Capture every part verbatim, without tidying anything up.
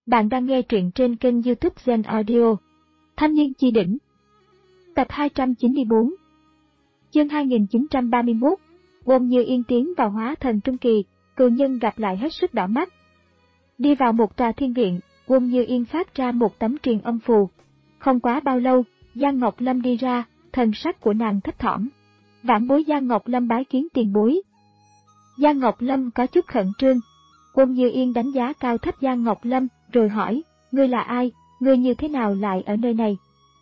Bạn đang nghe truyện trên kênh YouTube Zen Audio. Thanh niên chi đỉnh. Tập hai trăm chín mươi tư. Chương hai nghìn chín trăm ba mươi mốt. Won Như Yên tiến vào hóa thần trung kỳ, cừu nhân gặp lại hết sức đỏ mắt. Đi vào một tòa thiên viện, Won Như Yên phát ra một tấm truyền âm phù. Không quá bao lâu, Giang Ngọc Lâm đi ra, thần sắc của nàng thấp thỏm. Vãn bối Giang Ngọc Lâm bái kiến tiền bối. Giang Ngọc Lâm có chút khẩn trương. Won Như Yên đánh giá cao thấp Giang Ngọc Lâm, rồi hỏi, ngươi là ai, ngươi như thế nào lại ở nơi này?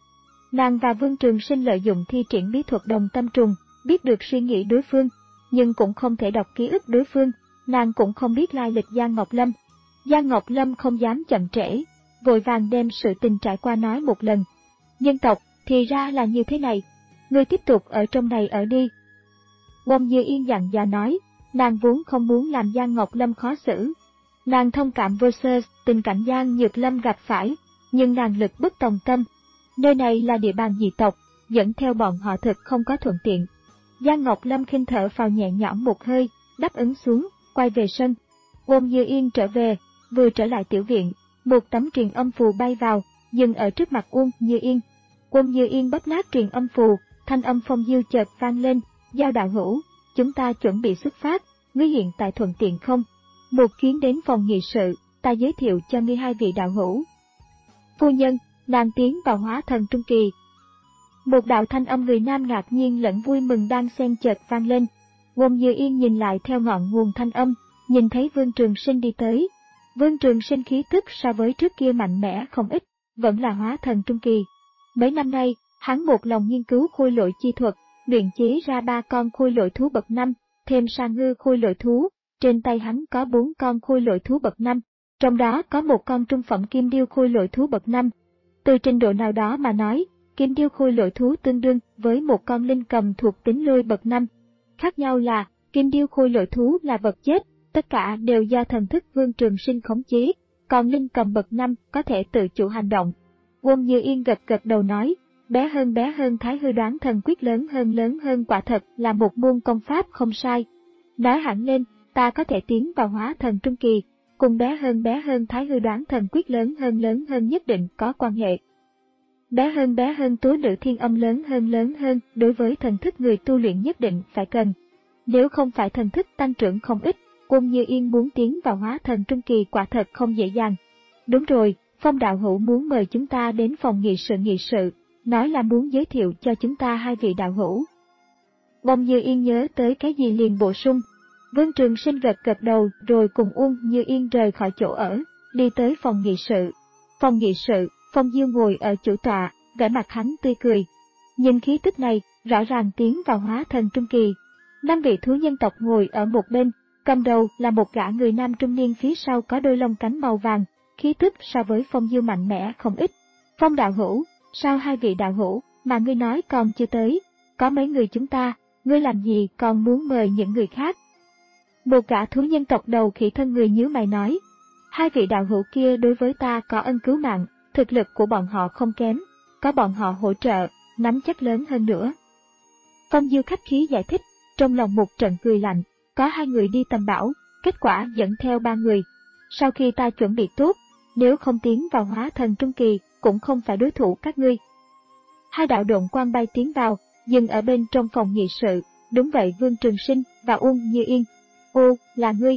Nàng và Vương Trường Sinh lợi dụng thi triển bí thuật đồng tâm trùng, biết được suy nghĩ đối phương, nhưng cũng không thể đọc ký ức đối phương, nàng cũng không biết lai lịch Giang Ngọc Lâm. Giang Ngọc Lâm không dám chậm trễ, vội vàng đem sự tình trải qua nói một lần. Nhân tộc, thì ra là như thế này, ngươi tiếp tục ở trong này ở đi. Won Như Yên dặn dò nói, nàng vốn không muốn làm Giang Ngọc Lâm khó xử. Nàng thông cảm versus tình cảnh Giang Nhược Lâm gặp phải, nhưng nàng lực bất tòng tâm. Nơi này là địa bàn dị tộc, dẫn theo bọn họ thực không có thuận tiện. Giang Ngọc Lâm khinh thở phào nhẹ nhõm một hơi, đáp ứng xuống, quay về sân. Won Như Yên trở về, vừa trở lại tiểu viện, một tấm truyền âm phù bay vào, dừng ở trước mặt Won Như Yên. Won Như Yên bóp nát truyền âm phù, thanh âm phong diêu chợt vang lên, Giao đạo hữu, chúng ta chuẩn bị xuất phát, ngươi hiện tại thuận tiện không? Một chuyến đến phòng nghị sự, ta giới thiệu cho ngươi hai vị đạo hữu. Phu nhân, nàng tiến vào hóa thần trung kỳ. Một đạo thanh âm người nam ngạc nhiên lẫn vui mừng đang xen chợt vang lên. Won Như Yên nhìn lại theo ngọn nguồn thanh âm, nhìn thấy Vương Trường Sinh đi tới. Vương Trường Sinh khí tức so với trước kia mạnh mẽ không ít, vẫn là hóa thần trung kỳ. Mấy năm nay, hắn một lòng nghiên cứu khôi lỗi chi thuật, luyện chế ra ba con khôi lỗi thú bậc năm, thêm sa ngư khôi lỗi thú. Trên tay hắn có bốn con khôi lỗi thú bậc năm, trong đó có một con trung phẩm kim điêu khôi lỗi thú bậc năm. Từ trình độ nào đó mà nói, kim điêu khôi lỗi thú tương đương với một con linh cầm thuộc tính lôi bậc năm. Khác nhau là, kim điêu khôi lỗi thú là vật chết, tất cả đều do thần thức Vương Trường Sinh khống chế, còn linh cầm bậc năm có thể tự chủ hành động. Won Như Yên gật gật đầu nói, bé hơn bé hơn Thái Hư Đoán Thần Quyết, lớn hơn lớn hơn, quả thật là một môn công pháp không sai. Nói hẳn lên, ta có thể tiến vào hóa thần trung kỳ, cùng bé hơn bé hơn Thái Hư Đoán Thần Quyết lớn hơn lớn hơn nhất định có quan hệ. Bé hơn bé hơn Tố Nữ Thiên Âm lớn hơn lớn hơn, đối với thần thức người tu luyện nhất định phải cần. Nếu không phải thần thức tăng trưởng không ít, Won Như Yên muốn tiến vào hóa thần trung kỳ quả thật không dễ dàng. Đúng rồi, Phong đạo hữu muốn mời chúng ta đến phòng nghị sự nghị sự, nói là muốn giới thiệu cho chúng ta hai vị đạo hữu. Won Như Yên nhớ tới cái gì liền bổ sung. Vương Trường Sinh gật gật đầu rồi cùng Won Như Yên rời khỏi chỗ ở, đi tới phòng nghị sự. Phòng nghị sự, Phong Diêu ngồi ở chủ tọa, vẻ mặt hắn tươi cười. Nhìn khí tức này, rõ ràng tiến vào hóa thần trung kỳ. Năm vị thú nhân tộc ngồi ở một bên, cầm đầu là một gã người nam trung niên, phía sau có đôi lông cánh màu vàng, khí tức so với Phong Diêu mạnh mẽ không ít. Phong đạo hữu, sao hai vị đạo hữu mà ngươi nói còn chưa tới, có mấy người chúng ta, ngươi làm gì còn muốn mời những người khác? Một gã thú nhân tộc đầu khỉ thân người nhíu mày nói, hai vị đạo hữu kia đối với ta có ân cứu mạng, thực lực của bọn họ không kém, có bọn họ hỗ trợ, nắm chắc lớn hơn nữa. Phong Diêu khách khí giải thích, trong lòng một trận cười lạnh, có hai người đi tầm bảo, kết quả dẫn theo ba người. Sau khi ta chuẩn bị tốt, nếu không tiến vào hóa thần trung kỳ, cũng không phải đối thủ các ngươi. Hai đạo độn quang bay tiến vào, dừng ở bên trong phòng nghị sự, đúng vậy Vương Trường Sinh và Won Như Yên. Ô, là ngươi.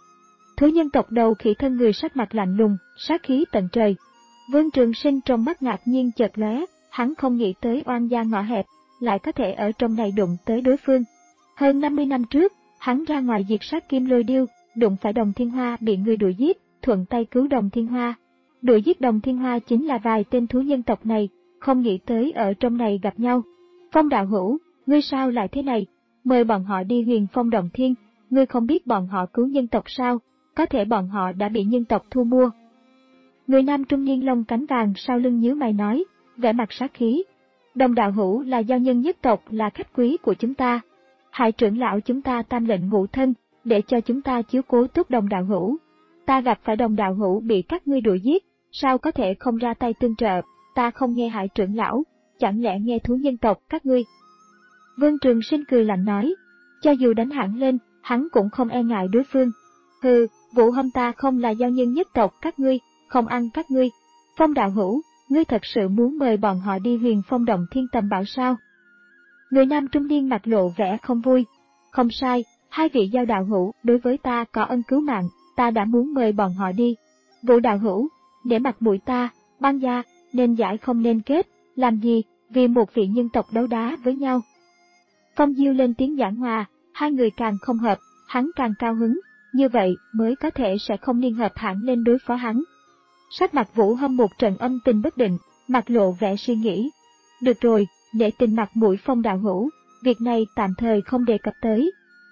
Thú nhân tộc đầu khỉ thân người sắc mặt lạnh lùng, sát khí tận trời. Vương Trường Sinh trong mắt ngạc nhiên chợt lóe, hắn không nghĩ tới oan gia ngõ hẹp, lại có thể ở trong này đụng tới đối phương. Hơn năm mươi năm trước, hắn ra ngoài diệt sát Kim Lôi Điêu, đụng phải Đồng Thiên Hoa bị người đuổi giết, thuận tay cứu Đồng Thiên Hoa. Đuổi giết Đồng Thiên Hoa chính là vài tên thú nhân tộc này, không nghĩ tới ở trong này gặp nhau. Phong đạo hữu, ngươi sao lại thế này? Mời bọn họ đi Huyền Phong Động Thiên, ngươi không biết bọn họ cứu nhân tộc sao? Có thể bọn họ đã bị nhân tộc thu mua. Người nam trung niên lông cánh vàng sau lưng nhíu mày nói, vẻ mặt sát khí. Đồng đạo hữu là giao nhân nhất tộc, là khách quý của chúng ta. Hải trưởng lão chúng ta tam lệnh ngũ thân, để cho chúng ta chiếu cố tốt đồng đạo hữu. Ta gặp phải đồng đạo hữu bị các ngươi đuổi giết, sao có thể không ra tay tương trợ, ta không nghe Hải trưởng lão, chẳng lẽ nghe thú nhân tộc các ngươi? Vương Trường Sinh cười lạnh nói, cho dù đánh hẳn lên, hắn cũng không e ngại đối phương. Hừ, Vũ Hâm ta không là giao nhân nhất tộc các ngươi, không ăn các ngươi. Phong đạo hữu, ngươi thật sự muốn mời bọn họ đi Huyền Phong Động Thiên tầm bảo sao? Người nam trung niên mặt lộ vẻ không vui. Không sai, hai vị Giao đạo hữu đối với ta có ân cứu mạng, ta đã muốn mời bọn họ đi. Vũ đạo hữu, để mặt mũi ta, băng gia, nên giải không nên kết, làm gì, vì một vị nhân tộc đấu đá với nhau. Phong Diêu lên tiếng giảng hòa, hai người càng không hợp, hắn càng cao hứng, như vậy mới có thể sẽ không liên hợp hẳn lên đối phó hắn. Sắc mặt Vũ Hâm một trận âm tình bất định, mặt lộ vẻ suy nghĩ. Được rồi, để tình mặt mũi Phong đạo hữu, việc này tạm thời không đề cập tới.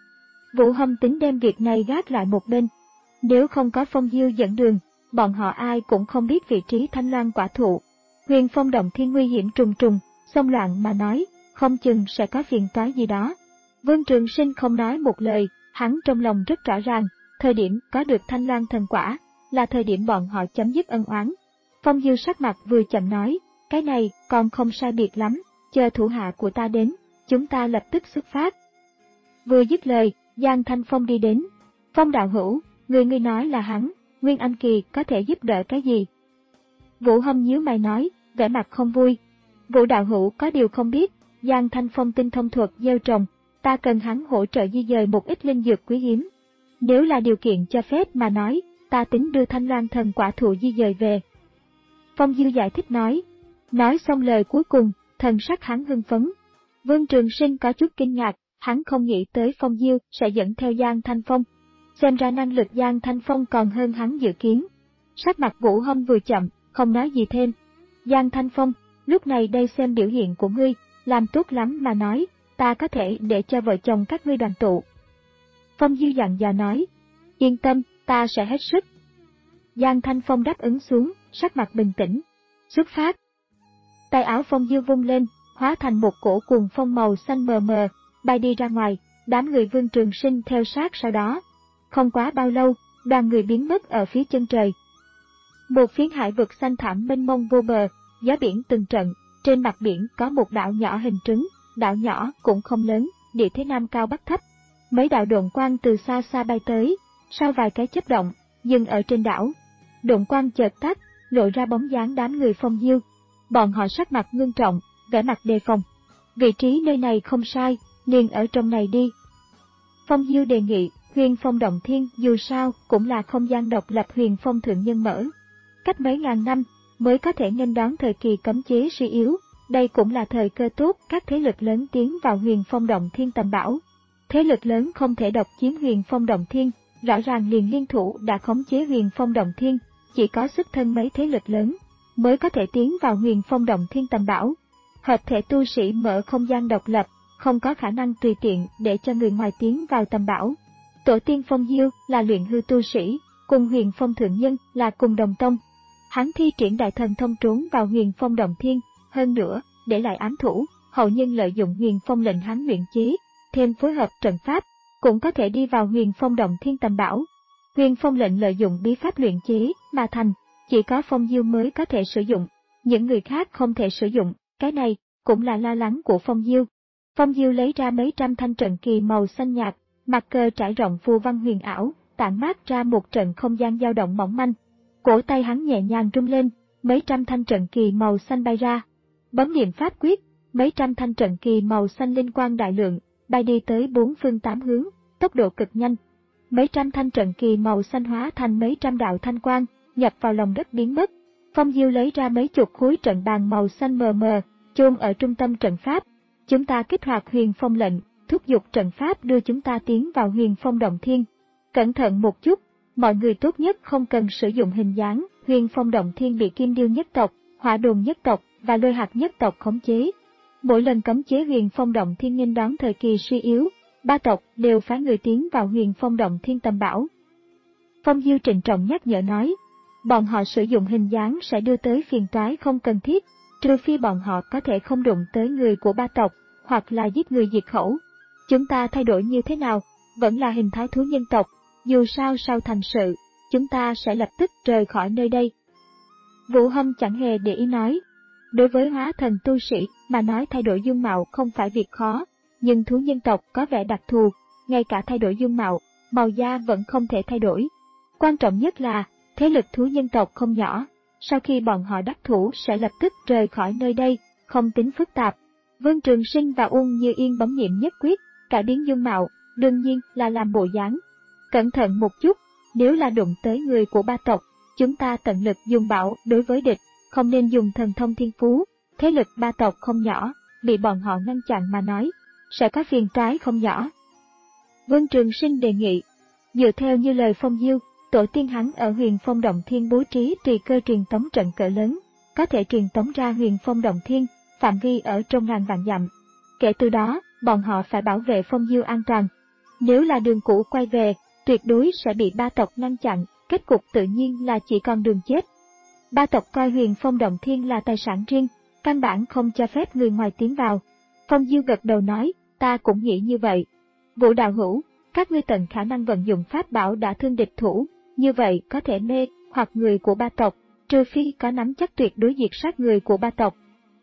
Vũ Hâm tính đem việc này gác lại một bên. Nếu không có Phong Diêu dẫn đường, bọn họ ai cũng không biết vị trí Thanh Loan quả thụ. Huyền Phong Động Thiên nguy hiểm trùng trùng, xông loạn mà nói, không chừng sẽ có phiền toái gì đó. Vương Trường Sinh không nói một lời, hắn trong lòng rất rõ ràng, thời điểm có được Thanh Loan thần quả, là thời điểm bọn họ chấm dứt ân oán. Phong Diêu sắc mặt vừa chậm nói, cái này còn không sai biệt lắm, chờ thủ hạ của ta đến, chúng ta lập tức xuất phát. Vừa dứt lời, Giang Thanh Phong đi đến. Phong đạo hữu, người ngươi nói là hắn, Nguyên Anh Kỳ có thể giúp đỡ cái gì? Vũ Hâm nhíu mày nói, vẻ mặt không vui. Vũ đạo hữu có điều không biết, Giang Thanh Phong tinh thông thuật gieo trồng, ta cần hắn hỗ trợ di dời một ít linh dược quý hiếm. Nếu là điều kiện cho phép mà nói, ta tính đưa Thanh Loan thần quả thụ di dời về. Phong Diêu giải thích nói. Nói xong lời cuối cùng, thần sắc hắn hưng phấn. Vương Trường Sinh có chút kinh ngạc, hắn không nghĩ tới Phong Diêu sẽ dẫn theo Giang Thanh Phong. Xem ra năng lực Giang Thanh Phong còn hơn hắn dự kiến. Sắc mặt Vũ Hâm vừa chậm, không nói gì thêm. Giang Thanh Phong, lúc này đây xem biểu hiện của ngươi, làm tốt lắm mà nói, ta có thể để cho vợ chồng các ngươi đoàn tụ. Phong Diêu dặn dò nói, yên tâm, ta sẽ hết sức. Giang Thanh Phong đáp ứng xuống, sắc mặt bình tĩnh. Xuất phát. Tay áo Phong Diêu vung lên, hóa thành một cổ cuồng phong màu xanh mờ mờ, bay đi ra ngoài, đám người Vương Trường Sinh theo sát sau đó. Không quá bao lâu, đoàn người biến mất ở phía chân trời. Một phiến hải vực xanh thẳm mênh mông vô bờ, gió biển từng trận, trên mặt biển có một đảo nhỏ hình trứng, đảo nhỏ cũng không lớn, địa thế nam cao bắc thấp. Mấy đạo độn quang từ xa xa bay tới, sau vài cái chớp động, dừng ở trên đảo. Độn quang chợt tắt, lộ ra bóng dáng đám người Phong Diêu. Bọn họ sắc mặt ngưng trọng, vẻ mặt đề phòng. Vị trí nơi này không sai, liền ở trong này đi. Phong Diêu đề nghị, Huyền Phong Động Thiên dù sao cũng là không gian độc lập Huyền Phong Thượng Nhân mở. Cách mấy ngàn năm mới có thể nghênh đón thời kỳ cấm chế suy yếu, đây cũng là thời cơ tốt các thế lực lớn tiến vào Huyền Phong Động Thiên tầm bảo. Thế lực lớn không thể độc chiếm Huyền Phong Động Thiên, rõ ràng liền liên thủ đã khống chế Huyền Phong Động Thiên, chỉ có xuất thân mấy thế lực lớn mới có thể tiến vào Huyền Phong Động Thiên tầm bảo. Hợp thể tu sĩ mở không gian độc lập, không có khả năng tùy tiện để cho người ngoài tiến vào tầm bảo. Tổ tiên Phong Diêu là luyện hư tu sĩ, cùng Huyền Phong Thượng Nhân là cùng đồng tông. Hắn thi triển đại thần thông trốn vào Huyền Phong Động Thiên, hơn nữa, để lại ám thủ, hậu nhân lợi dụng Huyền Phong lệnh hắn luyện chế, thêm phối hợp trận pháp, cũng có thể đi vào Huyền Phong Động Thiên tầm bảo. Huyền Phong lệnh lợi dụng bí pháp luyện chế mà thành, chỉ có Phong Diêu mới có thể sử dụng, những người khác không thể sử dụng, cái này cũng là lo lắng của Phong Diêu. Phong Diêu lấy ra mấy trăm thanh trận kỳ màu xanh nhạt, mặt cờ trải rộng phù văn huyền ảo, tản mát ra một trận không gian dao động mỏng manh. Cổ tay hắn nhẹ nhàng rung lên, mấy trăm thanh trận kỳ màu xanh bay ra. Bấm niệm pháp quyết, mấy trăm thanh trận kỳ màu xanh linh quang đại lượng, bay đi tới bốn phương tám hướng, tốc độ cực nhanh. Mấy trăm thanh trận kỳ màu xanh hóa thành mấy trăm đạo thanh quang, nhập vào lòng đất biến mất. Phong Diêu lấy ra mấy chục khối trận bàn màu xanh mờ mờ, chôn ở trung tâm trận pháp. Chúng ta kích hoạt Huyền Phong lệnh, thúc giục trận pháp đưa chúng ta tiến vào Huyền Phong Động Thiên. Cẩn thận một chút, mọi người tốt nhất không cần sử dụng hình dáng. Huyền Phong Động Thiên bị Kim Điêu nhất tộc, Hỏa Đồn nhất tộc và Lôi Hạt nhất tộc khống chế. Mỗi lần cấm chế Huyền Phong Động Thiên nghênh đón thời kỳ suy yếu, ba tộc đều phái người tiến vào Huyền Phong Động Thiên tầm bảo. Phong Diêu trịnh trọng nhắc nhở nói, bọn họ sử dụng hình dáng sẽ đưa tới phiền toái không cần thiết, trừ phi bọn họ có thể không đụng tới người của ba tộc, hoặc là giết người diệt khẩu. Chúng ta thay đổi như thế nào, vẫn là hình thái thú nhân tộc, dù sao sau thành sự, chúng ta sẽ lập tức rời khỏi nơi đây. Vũ Hâm chẳng hề để ý nói, đối với hóa thần tu sĩ mà nói thay đổi dung mạo không phải việc khó, nhưng thú nhân tộc có vẻ đặc thù, ngay cả thay đổi dung mạo, màu da vẫn không thể thay đổi. Quan trọng nhất là, thế lực thú nhân tộc không nhỏ. Sau khi bọn họ đắc thủ sẽ lập tức rời khỏi nơi đây, không tính phức tạp. Vương Trường Sinh và Uông Như Yên bấm niệm nhất quyết, cải biến dung mạo, đương nhiên là làm bộ dáng. Cẩn thận một chút, nếu là đụng tới người của ba tộc, chúng ta tận lực dùng bạo đối với địch, không nên dùng thần thông thiên phú. Thế lực ba tộc không nhỏ, bị bọn họ ngăn chặn mà nói, sẽ có phiền toái không nhỏ. Vương Trường Sinh đề nghị, dựa theo như lời Phong Diêu, tổ tiên hắn ở Huyền Phong Động Thiên bố trí tùy cơ truyền tống trận cỡ lớn, có thể truyền tống ra Huyền Phong Động Thiên, phạm vi ở trong ngàn vạn dặm. Kể từ đó, bọn họ phải bảo vệ Phong Diêu an toàn. Nếu là đường cũ quay về, tuyệt đối sẽ bị ba tộc ngăn chặn, kết cục tự nhiên là chỉ còn đường chết. Ba tộc coi Huyền Phong Động Thiên là tài sản riêng, căn bản không cho phép người ngoài tiến vào. Phong Diêu gật đầu nói, ta cũng nghĩ như vậy. Vũ đạo hữu, các ngươi tận khả năng vận dụng pháp bảo đã thương địch thủ, như vậy có thể mê hoặc người của ba tộc, trừ phi có nắm chắc tuyệt đối diệt sát người của ba tộc.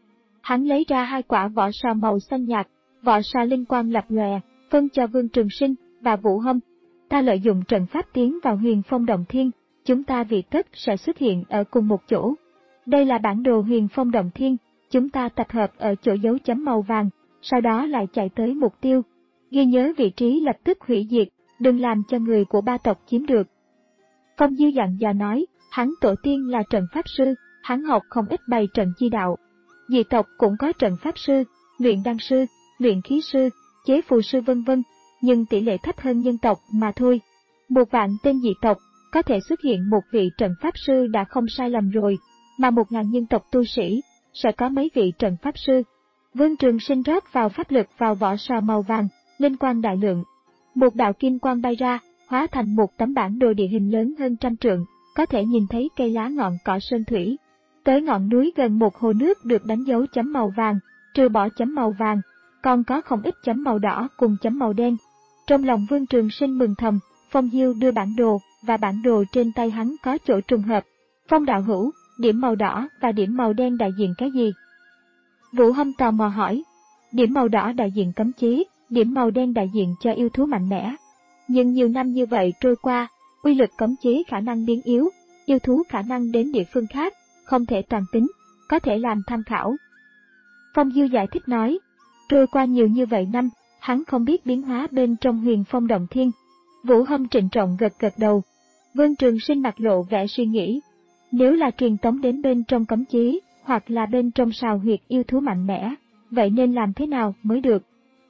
Hắn lấy ra hai quả vỏ sò màu xanh nhạt, vỏ sò linh quang lập lòe, phân cho Vương Trường Sinh và Vũ Hâm. Ta lợi dụng trận pháp tiến vào Huyền Phong Động Thiên, chúng ta vì tất sẽ xuất hiện ở cùng một chỗ. Đây là bản đồ Huyền Phong Động Thiên, chúng ta tập hợp ở chỗ dấu chấm màu vàng, sau đó lại chạy tới mục tiêu. Ghi nhớ vị trí lập tức hủy diệt, đừng làm cho người của ba tộc chiếm được. Phong Diêu dặn dò nói, hắn tổ tiên là trận pháp sư, hắn học không ít bày trận chi đạo. Dị tộc cũng có trận pháp sư, luyện đan sư, luyện khí sư, chế phù sư vân vân, nhưng tỷ lệ thấp hơn nhân tộc mà thôi. Một vạn tên dị tộc, có thể xuất hiện một vị trận pháp sư đã không sai lầm rồi, mà một ngàn nhân tộc tu sĩ, sẽ có mấy vị trận pháp sư. Vương Trường Sinh rót vào pháp lực vào vỏ sò màu vàng, linh quang đại lượng. Một đạo kim quang bay ra, hóa thành một tấm bản đồ địa hình lớn hơn trăm trượng, có thể nhìn thấy cây lá ngọn cỏ sơn thủy. Tới ngọn núi gần một hồ nước được đánh dấu chấm màu vàng, trừ bỏ chấm màu vàng, còn có không ít chấm màu đỏ cùng chấm màu đen. Trong lòng Vương Trường Sinh mừng thầm, Phong Diêu đưa bản đồ, và bản đồ trên tay hắn có chỗ trùng hợp. Phong đạo hữu, điểm màu đỏ và điểm màu đen đại diện cái gì? Vũ Hâm tò mò hỏi. Điểm màu đỏ đại diện cấm chế, điểm màu đen đại diện cho yêu thú mạnh mẽ. Nhưng nhiều năm như vậy trôi qua, uy lực cấm chế khả năng biến yếu, yêu thú khả năng đến địa phương khác, không thể toàn tính, có thể làm tham khảo. Phong Diêu giải thích nói, trôi qua nhiều như vậy năm, hắn không biết biến hóa bên trong Huyền Phong Động Thiên. Vũ Hâm trịnh trọng gật gật đầu. Vương Trường Sinh mặt lộ vẻ suy nghĩ, nếu là truyền tống đến bên trong cấm chế, hoặc là bên trong sào huyệt yêu thú mạnh mẽ, vậy nên làm thế nào mới được?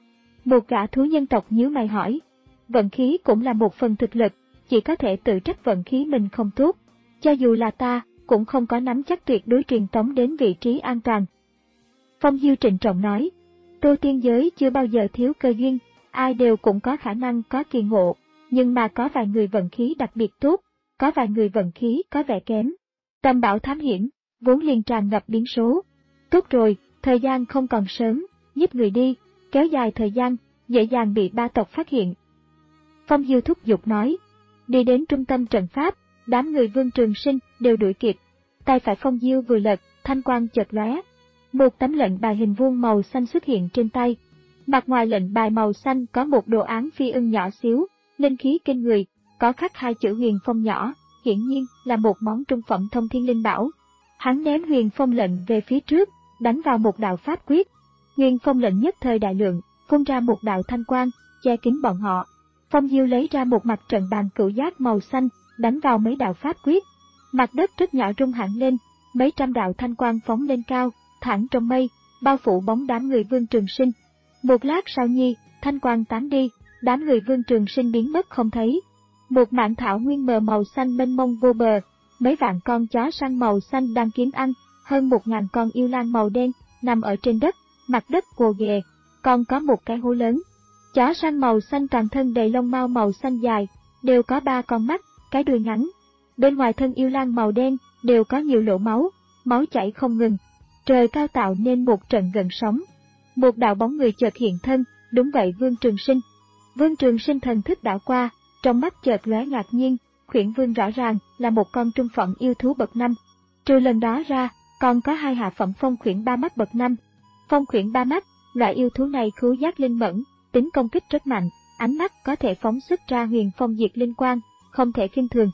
Một gã thú nhân tộc nhíu mày hỏi, vận khí cũng là một phần thực lực, chỉ có thể tự trách vận khí mình không tốt, cho dù là ta, cũng không có nắm chắc tuyệt đối truyền tống đến vị trí an toàn. Phong Diêu trịnh trọng nói, tu tiên giới chưa bao giờ thiếu cơ duyên, ai đều cũng có khả năng có kỳ ngộ, nhưng mà có vài người vận khí đặc biệt tốt, có vài người vận khí có vẻ kém. Tâm bảo thám hiểm, vốn liền tràn ngập biến số. Tốt rồi, thời gian không còn sớm, giúp người đi, kéo dài thời gian, dễ dàng bị ba tộc phát hiện. Phong Diêu thúc giục nói, đi đến trung tâm trận pháp, đám người Vương Trường Sinh đều đuổi kịp. Tay phải Phong Diêu vừa lật, thanh quang chợt lóe, một tấm lệnh bài hình vuông màu xanh xuất hiện trên tay. Mặt ngoài lệnh bài màu xanh có một đồ án phi ưng nhỏ xíu, linh khí kinh người, có khắc hai chữ Huyền Phong nhỏ, hiển nhiên là một món trung phẩm thông thiên linh bảo. Hắn ném Huyền Phong lệnh về phía trước, đánh vào một đạo pháp quyết. Huyền Phong lệnh nhất thời đại lượng, phun ra một đạo thanh quang, che kín bọn họ. Phong Diêu lấy ra một mặt trận bàn cửu giác màu xanh, đánh vào mấy đạo pháp quyết. Mặt đất rất nhỏ rung hẳn lên, mấy trăm đạo thanh quang phóng lên cao, thẳng trong mây, bao phủ bóng đám người Vương Trường Sinh. Một lát sau nhi, thanh quang tán đi, đám người Vương Trường Sinh biến mất không thấy. Một mảng thảo nguyên mờ màu xanh mênh mông vô bờ, mấy vạn con chó săn màu xanh đang kiếm ăn, hơn một ngàn con yêu lang màu đen nằm ở trên đất, mặt đất gồ ghề, còn có một cái hố lớn. Chó săn màu xanh toàn thân đầy lông mao màu xanh dài, đều có ba con mắt, cái đuôi ngắn. Bên ngoài thân yêu lang màu đen đều có nhiều lỗ máu, máu chảy không ngừng. Trời cao tạo nên một trận gần sóng. Một đạo bóng người chợt hiện thân, đúng vậy Vương Trường Sinh. Vương Trường Sinh thần thức đảo qua, trong mắt chợt lóe ngạc nhiên, Khuyển Vương rõ ràng là một con trung phẩm yêu thú bậc năm. Trừ lần đó ra, còn có hai hạ phẩm phong khuyển ba mắt bậc năm. Phong khuyển ba mắt, loại yêu thú này khứu giác linh mẫn, tính công kích rất mạnh, ánh mắt có thể phóng xuất ra huyền phong diệt linh quang, không thể khinh thường.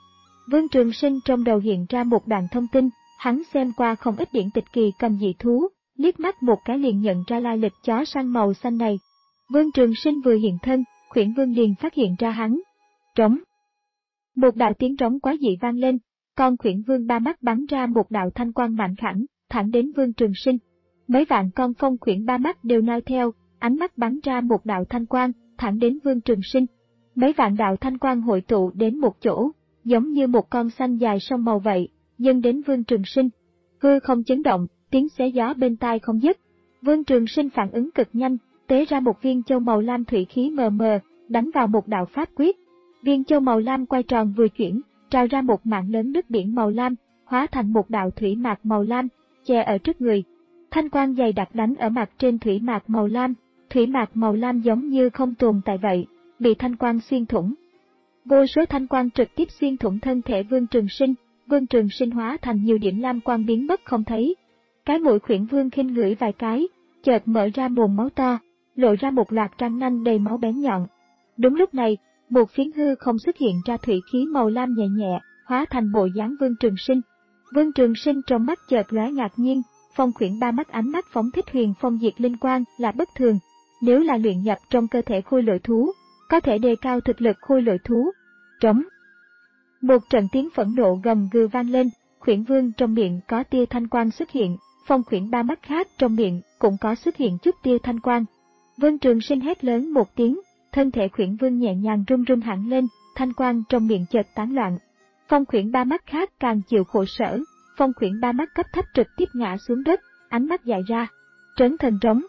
Vương Trường Sinh trong đầu hiện ra một đoạn thông tin, hắn xem qua không ít điển tịch kỳ cầm dị thú, liếc mắt một cái liền nhận ra lai lịch chó săn màu xanh này. Vương Trường Sinh vừa hiện thân, Khuyển Vương liền phát hiện ra hắn. Trống. Một đạo tiếng trống quá dị vang lên, con Khuyển Vương ba mắt bắn ra một đạo thanh quang mạnh khảnh, thẳng đến Vương Trường Sinh. Mấy vạn con phong khuyển ba mắt đều noi theo, ánh mắt bắn ra một đạo thanh quang, thẳng đến Vương Trường Sinh. Mấy vạn đạo thanh quang hội tụ đến một chỗ, giống như một con xanh dài sông màu vậy, dâng đến Vương Trường Sinh. Hư không chấn động, tiếng xé gió bên tai không dứt. Vương Trường Sinh phản ứng cực nhanh, tế ra một viên châu màu lam thủy khí mờ mờ, đánh vào một đạo pháp quyết. Viên châu màu lam quay tròn vừa chuyển, trào ra một mảng lớn nước biển màu lam, hóa thành một đạo thủy mạc màu lam, che ở trước người. Thanh quang dày đặc đánh ở mặt trên thủy mạc màu lam, thủy mạc màu lam giống như không tồn tại vậy, bị thanh quang xuyên thủng. Vô số thanh quang trực tiếp xuyên thủng thân thể Vương Trường Sinh, Vương Trường Sinh hóa thành nhiều điểm lam quang biến mất không thấy. Cái mũi Khuyển Vương khinh ngửi vài cái, chợt mở ra mồm máu to, lộ ra một loạt răng nanh đầy máu bén nhọn. Đúng lúc này, một phiến hư không xuất hiện ra thủy khí màu lam nhẹ nhẹ, hóa thành bộ dáng Vương Trường Sinh. Vương Trường Sinh trong mắt chợt lóe ngạc nhiên, phong khuyển ba mắt ánh mắt phóng thích huyền phong diệt linh quang là bất thường. Nếu là luyện nhập trong cơ thể khôi lỗi thú, có thể đề cao thực lực khôi lỗi thú. Trống. Một trận tiếng phẫn nộ gầm gừ vang lên, Khuyển Vương trong miệng có tia thanh quang xuất hiện, phong khuyển ba mắt khác trong miệng cũng có xuất hiện chút tia thanh quang. Vương Trường Sinh hét lớn một tiếng, thân thể Khuyển Vương nhẹ nhàng run run hẳn lên, thanh quang trong miệng chợt tán loạn. Phong khuyển ba mắt khác càng chịu khổ sở, phong khuyển ba mắt cấp thấp trực tiếp ngã xuống đất, ánh mắt dại ra. Trấn thần trống.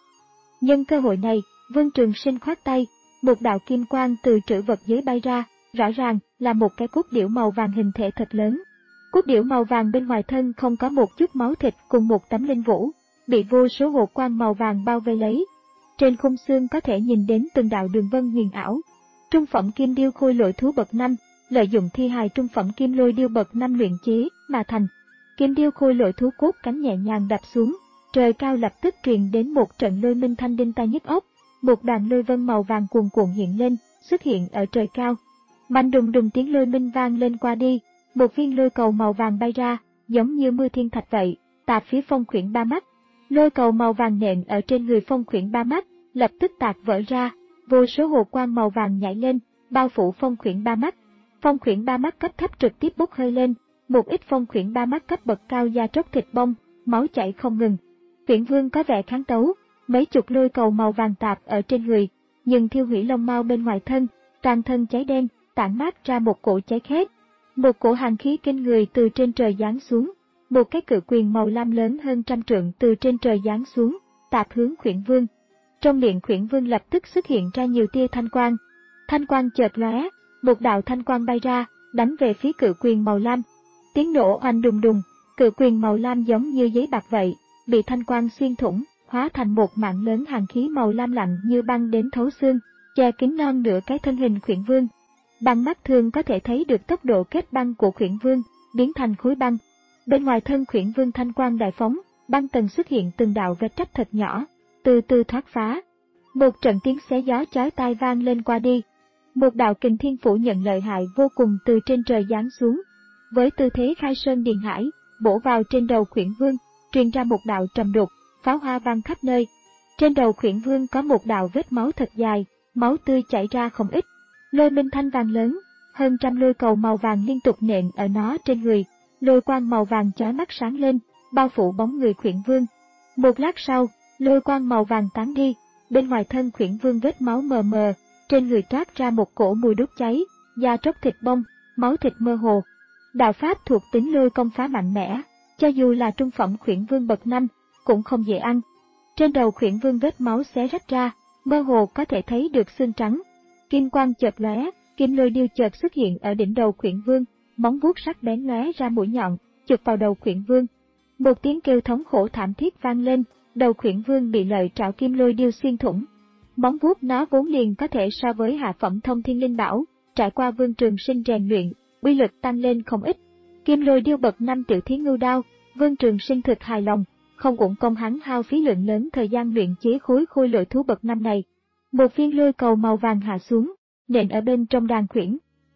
Nhân cơ hội này, Vương Trường Sinh khoát tay, một đạo kim quang từ trữ vật giới bay ra, rõ ràng là một cái cốt điểu màu vàng hình thể thật lớn. Cốt điểu màu vàng bên ngoài thân không có một chút máu thịt cùng một tấm linh vũ, bị vô số hộ quang màu vàng bao vây lấy. Trên khung xương có thể nhìn đến từng đạo đường vân huyền ảo. Trung phẩm kim điêu khôi lỗi thú bậc năm, lợi dụng thi hài trung phẩm kim lôi điêu bậc năm luyện chế mà thành. Kim điêu khôi lỗi thú cốt cánh nhẹ nhàng đập xuống, trời cao lập tức truyền đến một trận lôi minh thanh đinh tai nhức óc. Một đoàn lôi vân màu vàng cuồn cuộn hiện lên, xuất hiện ở trời cao. Mạnh đùng đùng tiếng lôi minh vang lên qua đi, một viên lôi cầu màu vàng bay ra, giống như mưa thiên thạch vậy, tạt phía phong khuyển ba mắt. Lôi cầu màu vàng nện ở trên người phong khuyển ba mắt, lập tức tạt vỡ ra, vô số hồ quang màu vàng nhảy lên, bao phủ phong khuyển ba mắt. Phong khuyển ba mắt cấp thấp trực tiếp bốc hơi lên, một ít phong khuyển ba mắt cấp bậc cao da tróc thịt bong, máu chảy không ngừng. Khuyển Vương có vẻ kháng tấu, mấy chục lôi cầu màu vàng tạt ở trên người, nhưng thiêu hủy lông mao bên ngoài thân, toàn thân cháy đen, tản mát ra một cổ cháy khét. Một cổ hàn khí kinh người từ trên trời giáng xuống, một cái cự quyền màu lam lớn hơn trăm trượng từ trên trời giáng xuống, tạt hướng Khuyển Vương. Trong miệng Khuyển Vương lập tức xuất hiện ra nhiều tia thanh quang. Thanh quang chợt lóe, một đạo thanh quang bay ra, đánh về phía cự quyền màu lam. Tiếng nổ oanh đùng đùng, cự quyền màu lam giống như giấy bạc vậy, bị thanh quang xuyên thủng, hóa thành một mảng lớn hàn khí màu lam lạnh như băng đến thấu xương, che kín non nửa cái thân hình Khuyển Vương. Bằng mắt thường có thể thấy được tốc độ kết băng của Khuyển Vương, biến thành khối băng. Bên ngoài thân Khuyển Vương thanh quang đại phóng, băng tầng xuất hiện từng đạo vết rách thật nhỏ, từ từ thoát phá. Một trận tiếng xé gió chói tai vang lên qua đi. Một đạo kình thiên phủ nhận lợi hại vô cùng từ trên trời giáng xuống, với tư thế khai sơn điền hải, bổ vào trên đầu Khuyển Vương, truyền ra một đạo trầm đục, pháo hoa vang khắp nơi. Trên đầu Khuyển Vương có một đạo vết máu thật dài, máu tươi chảy ra không ít. Lôi minh thanh vàng lớn, hơn trăm lôi cầu màu vàng liên tục nện ở nó trên người, lôi quang màu vàng chói mắt sáng lên, bao phủ bóng người Khuyển Vương. Một lát sau, lôi quang màu vàng tán đi, bên ngoài thân Khuyển Vương vết máu mờ mờ, trên người toát ra một cổ mùi đốt cháy, da tróc thịt bong, máu thịt mơ hồ. Đạo pháp thuộc tính lôi công phá mạnh mẽ, cho dù là trung phẩm Khuyển Vương bậc năm, cũng không dễ ăn. Trên đầu Khuyển Vương vết máu xé rách ra, mơ hồ có thể thấy được xương trắng. Kim quang chợt lóe, kim lôi điêu chợt xuất hiện ở đỉnh đầu Khuyển Vương, móng vuốt sắc bén lóe ra mũi nhọn, chụp vào đầu Khuyển Vương. Một tiếng kêu thống khổ thảm thiết vang lên, đầu Khuyển Vương bị lợi trảo kim lôi điêu xuyên thủng. Móng vuốt nó vốn liền có thể so với hạ phẩm thông thiên linh bảo, trải qua Vương Trường Sinh rèn luyện, uy lực tăng lên không ít. Kim lôi điêu bậc năm tiểu thí ngưu đao, Vương Trường Sinh thực hài lòng, không uổng công hắn hao phí lượng lớn thời gian luyện chế khối khôi lỗi thú bậc năm này. Một viên lôi cầu màu vàng hạ xuống, nện ở bên trong đàn khuyển.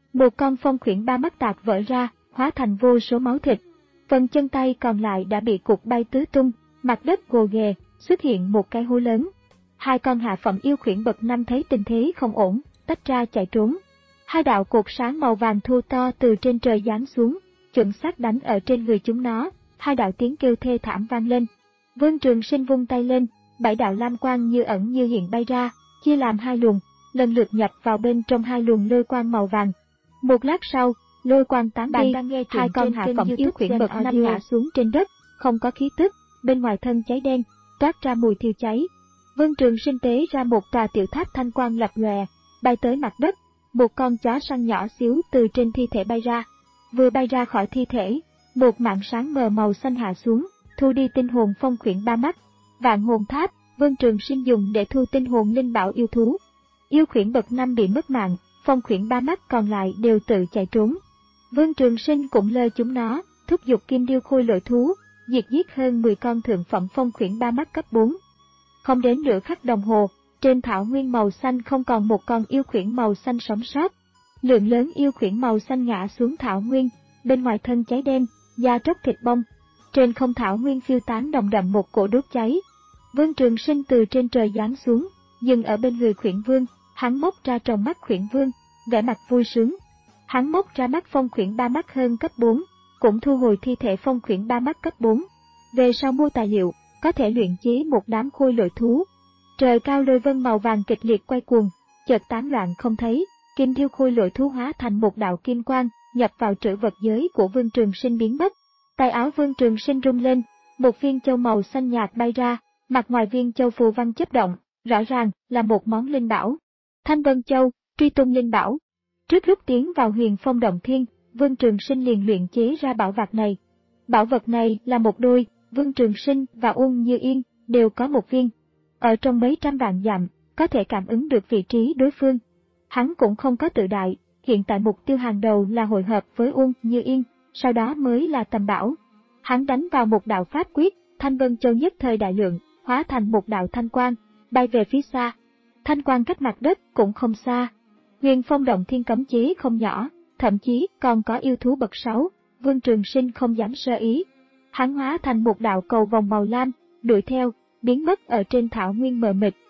Một con phong khuyển ba mắt tạc vỡ ra, hóa thành vô số máu thịt. Phần chân tay còn lại đã bị cụt bay tứ tung, mặt đất gồ ghề, xuất hiện một cái hố lớn. Hai con hạ phẩm yêu khuyển bậc năm thấy tình thế không ổn, tách ra chạy trốn. Hai đạo cột sáng màu vàng thô to từ trên trời giáng xuống, chuẩn xác đánh ở trên người chúng nó, hai đạo tiếng kêu thê thảm vang lên. Vương Trường Sinh vung tay lên, bảy đạo lam quang như ẩn như hiện bay ra, chia làm hai luồng, lần lượt nhập vào bên trong hai luồng lôi quang màu vàng. Một lát sau, lôi quang tán đi, hai con hạ phẩm yêu khuyển bậc năm ngã xuống trên đất, không có khí tức, bên ngoài thân cháy đen, toát ra mùi thiêu cháy. Vương Trường Sinh tế ra một tòa tiểu tháp thanh quang lập lòe, bay tới mặt đất, một con chó săn nhỏ xíu từ trên thi thể bay ra. Vừa bay ra khỏi thi thể, một mảng sáng mờ màu xanh hạ xuống, thu đi tinh hồn phong khuyển ba mắt. Vạn hồn tháp, Vương Trường Sinh dùng để thu tinh hồn linh bảo yêu thú. Yêu khuyển bậc năm bị mất mạng, phong khuyển ba mắt còn lại đều tự chạy trốn. Vương Trường Sinh cũng lơ chúng nó, thúc giục kim điêu khôi lội thú, diệt giết hơn mười con thượng phẩm phong khuyển ba mắt cấp bốn. Không đến nửa khắc đồng hồ, trên thảo nguyên màu xanh không còn một con yêu khuyển màu xanh sống sót. Lượng lớn yêu khuyển màu xanh ngã xuống thảo nguyên, bên ngoài thân cháy đen, da tróc thịt bong. Trên không thảo nguyên phiêu tán nồng đậm một cỗ đốt cháy. Vương Trường Sinh từ trên trời giáng xuống, dừng ở bên người khuyển vương, hắn móc ra tròng mắt khuyển vương, vẻ mặt vui sướng. Hắn móc ra mắt phong khuyển ba mắt hơn cấp bốn, cũng thu hồi thi thể phong khuyển ba mắt cấp bốn. Về sau mua tài liệu, có thể luyện chế một đám khôi lội thú. Trời cao lôi vân màu vàng kịch liệt quay cuồng, chợt tán loạn không thấy, kim điêu khôi lội thú hóa thành một đạo kim quang, nhập vào trữ vật giới của Vương Trường Sinh biến mất. Tay áo Vương Trường Sinh rung lên, một viên châu màu xanh nhạt bay ra, mặt ngoài viên châu phù văn chớp động, rõ ràng là một món linh bảo. Thanh Vân Châu, truy tung linh bảo. Trước lúc tiến vào Huyền Phong Động Thiên, Vương Trường Sinh liền luyện chế ra bảo vật này. Bảo vật này là một đôi, Vương Trường Sinh và Uông Như Yên đều có một viên. Ở trong mấy trăm vạn dặm, có thể cảm ứng được vị trí đối phương. Hắn cũng không có tự đại, hiện tại mục tiêu hàng đầu là hội hợp với Uông Như Yên, sau đó mới là tầm bảo. Hắn đánh vào một đạo pháp quyết, Thanh Vân Châu nhất thời đại lượng, hóa thành một đạo thanh quang, bay về phía xa. Thanh quang cách mặt đất cũng không xa. Huyền Phong Động Thiên cấm chế không nhỏ, thậm chí còn có yêu thú bậc sáu, Vương Trường Sinh không dám sơ ý. Hắn hóa thành một đạo cầu vòng màu lam, đuổi theo, biến mất ở trên thảo nguyên mờ mịt.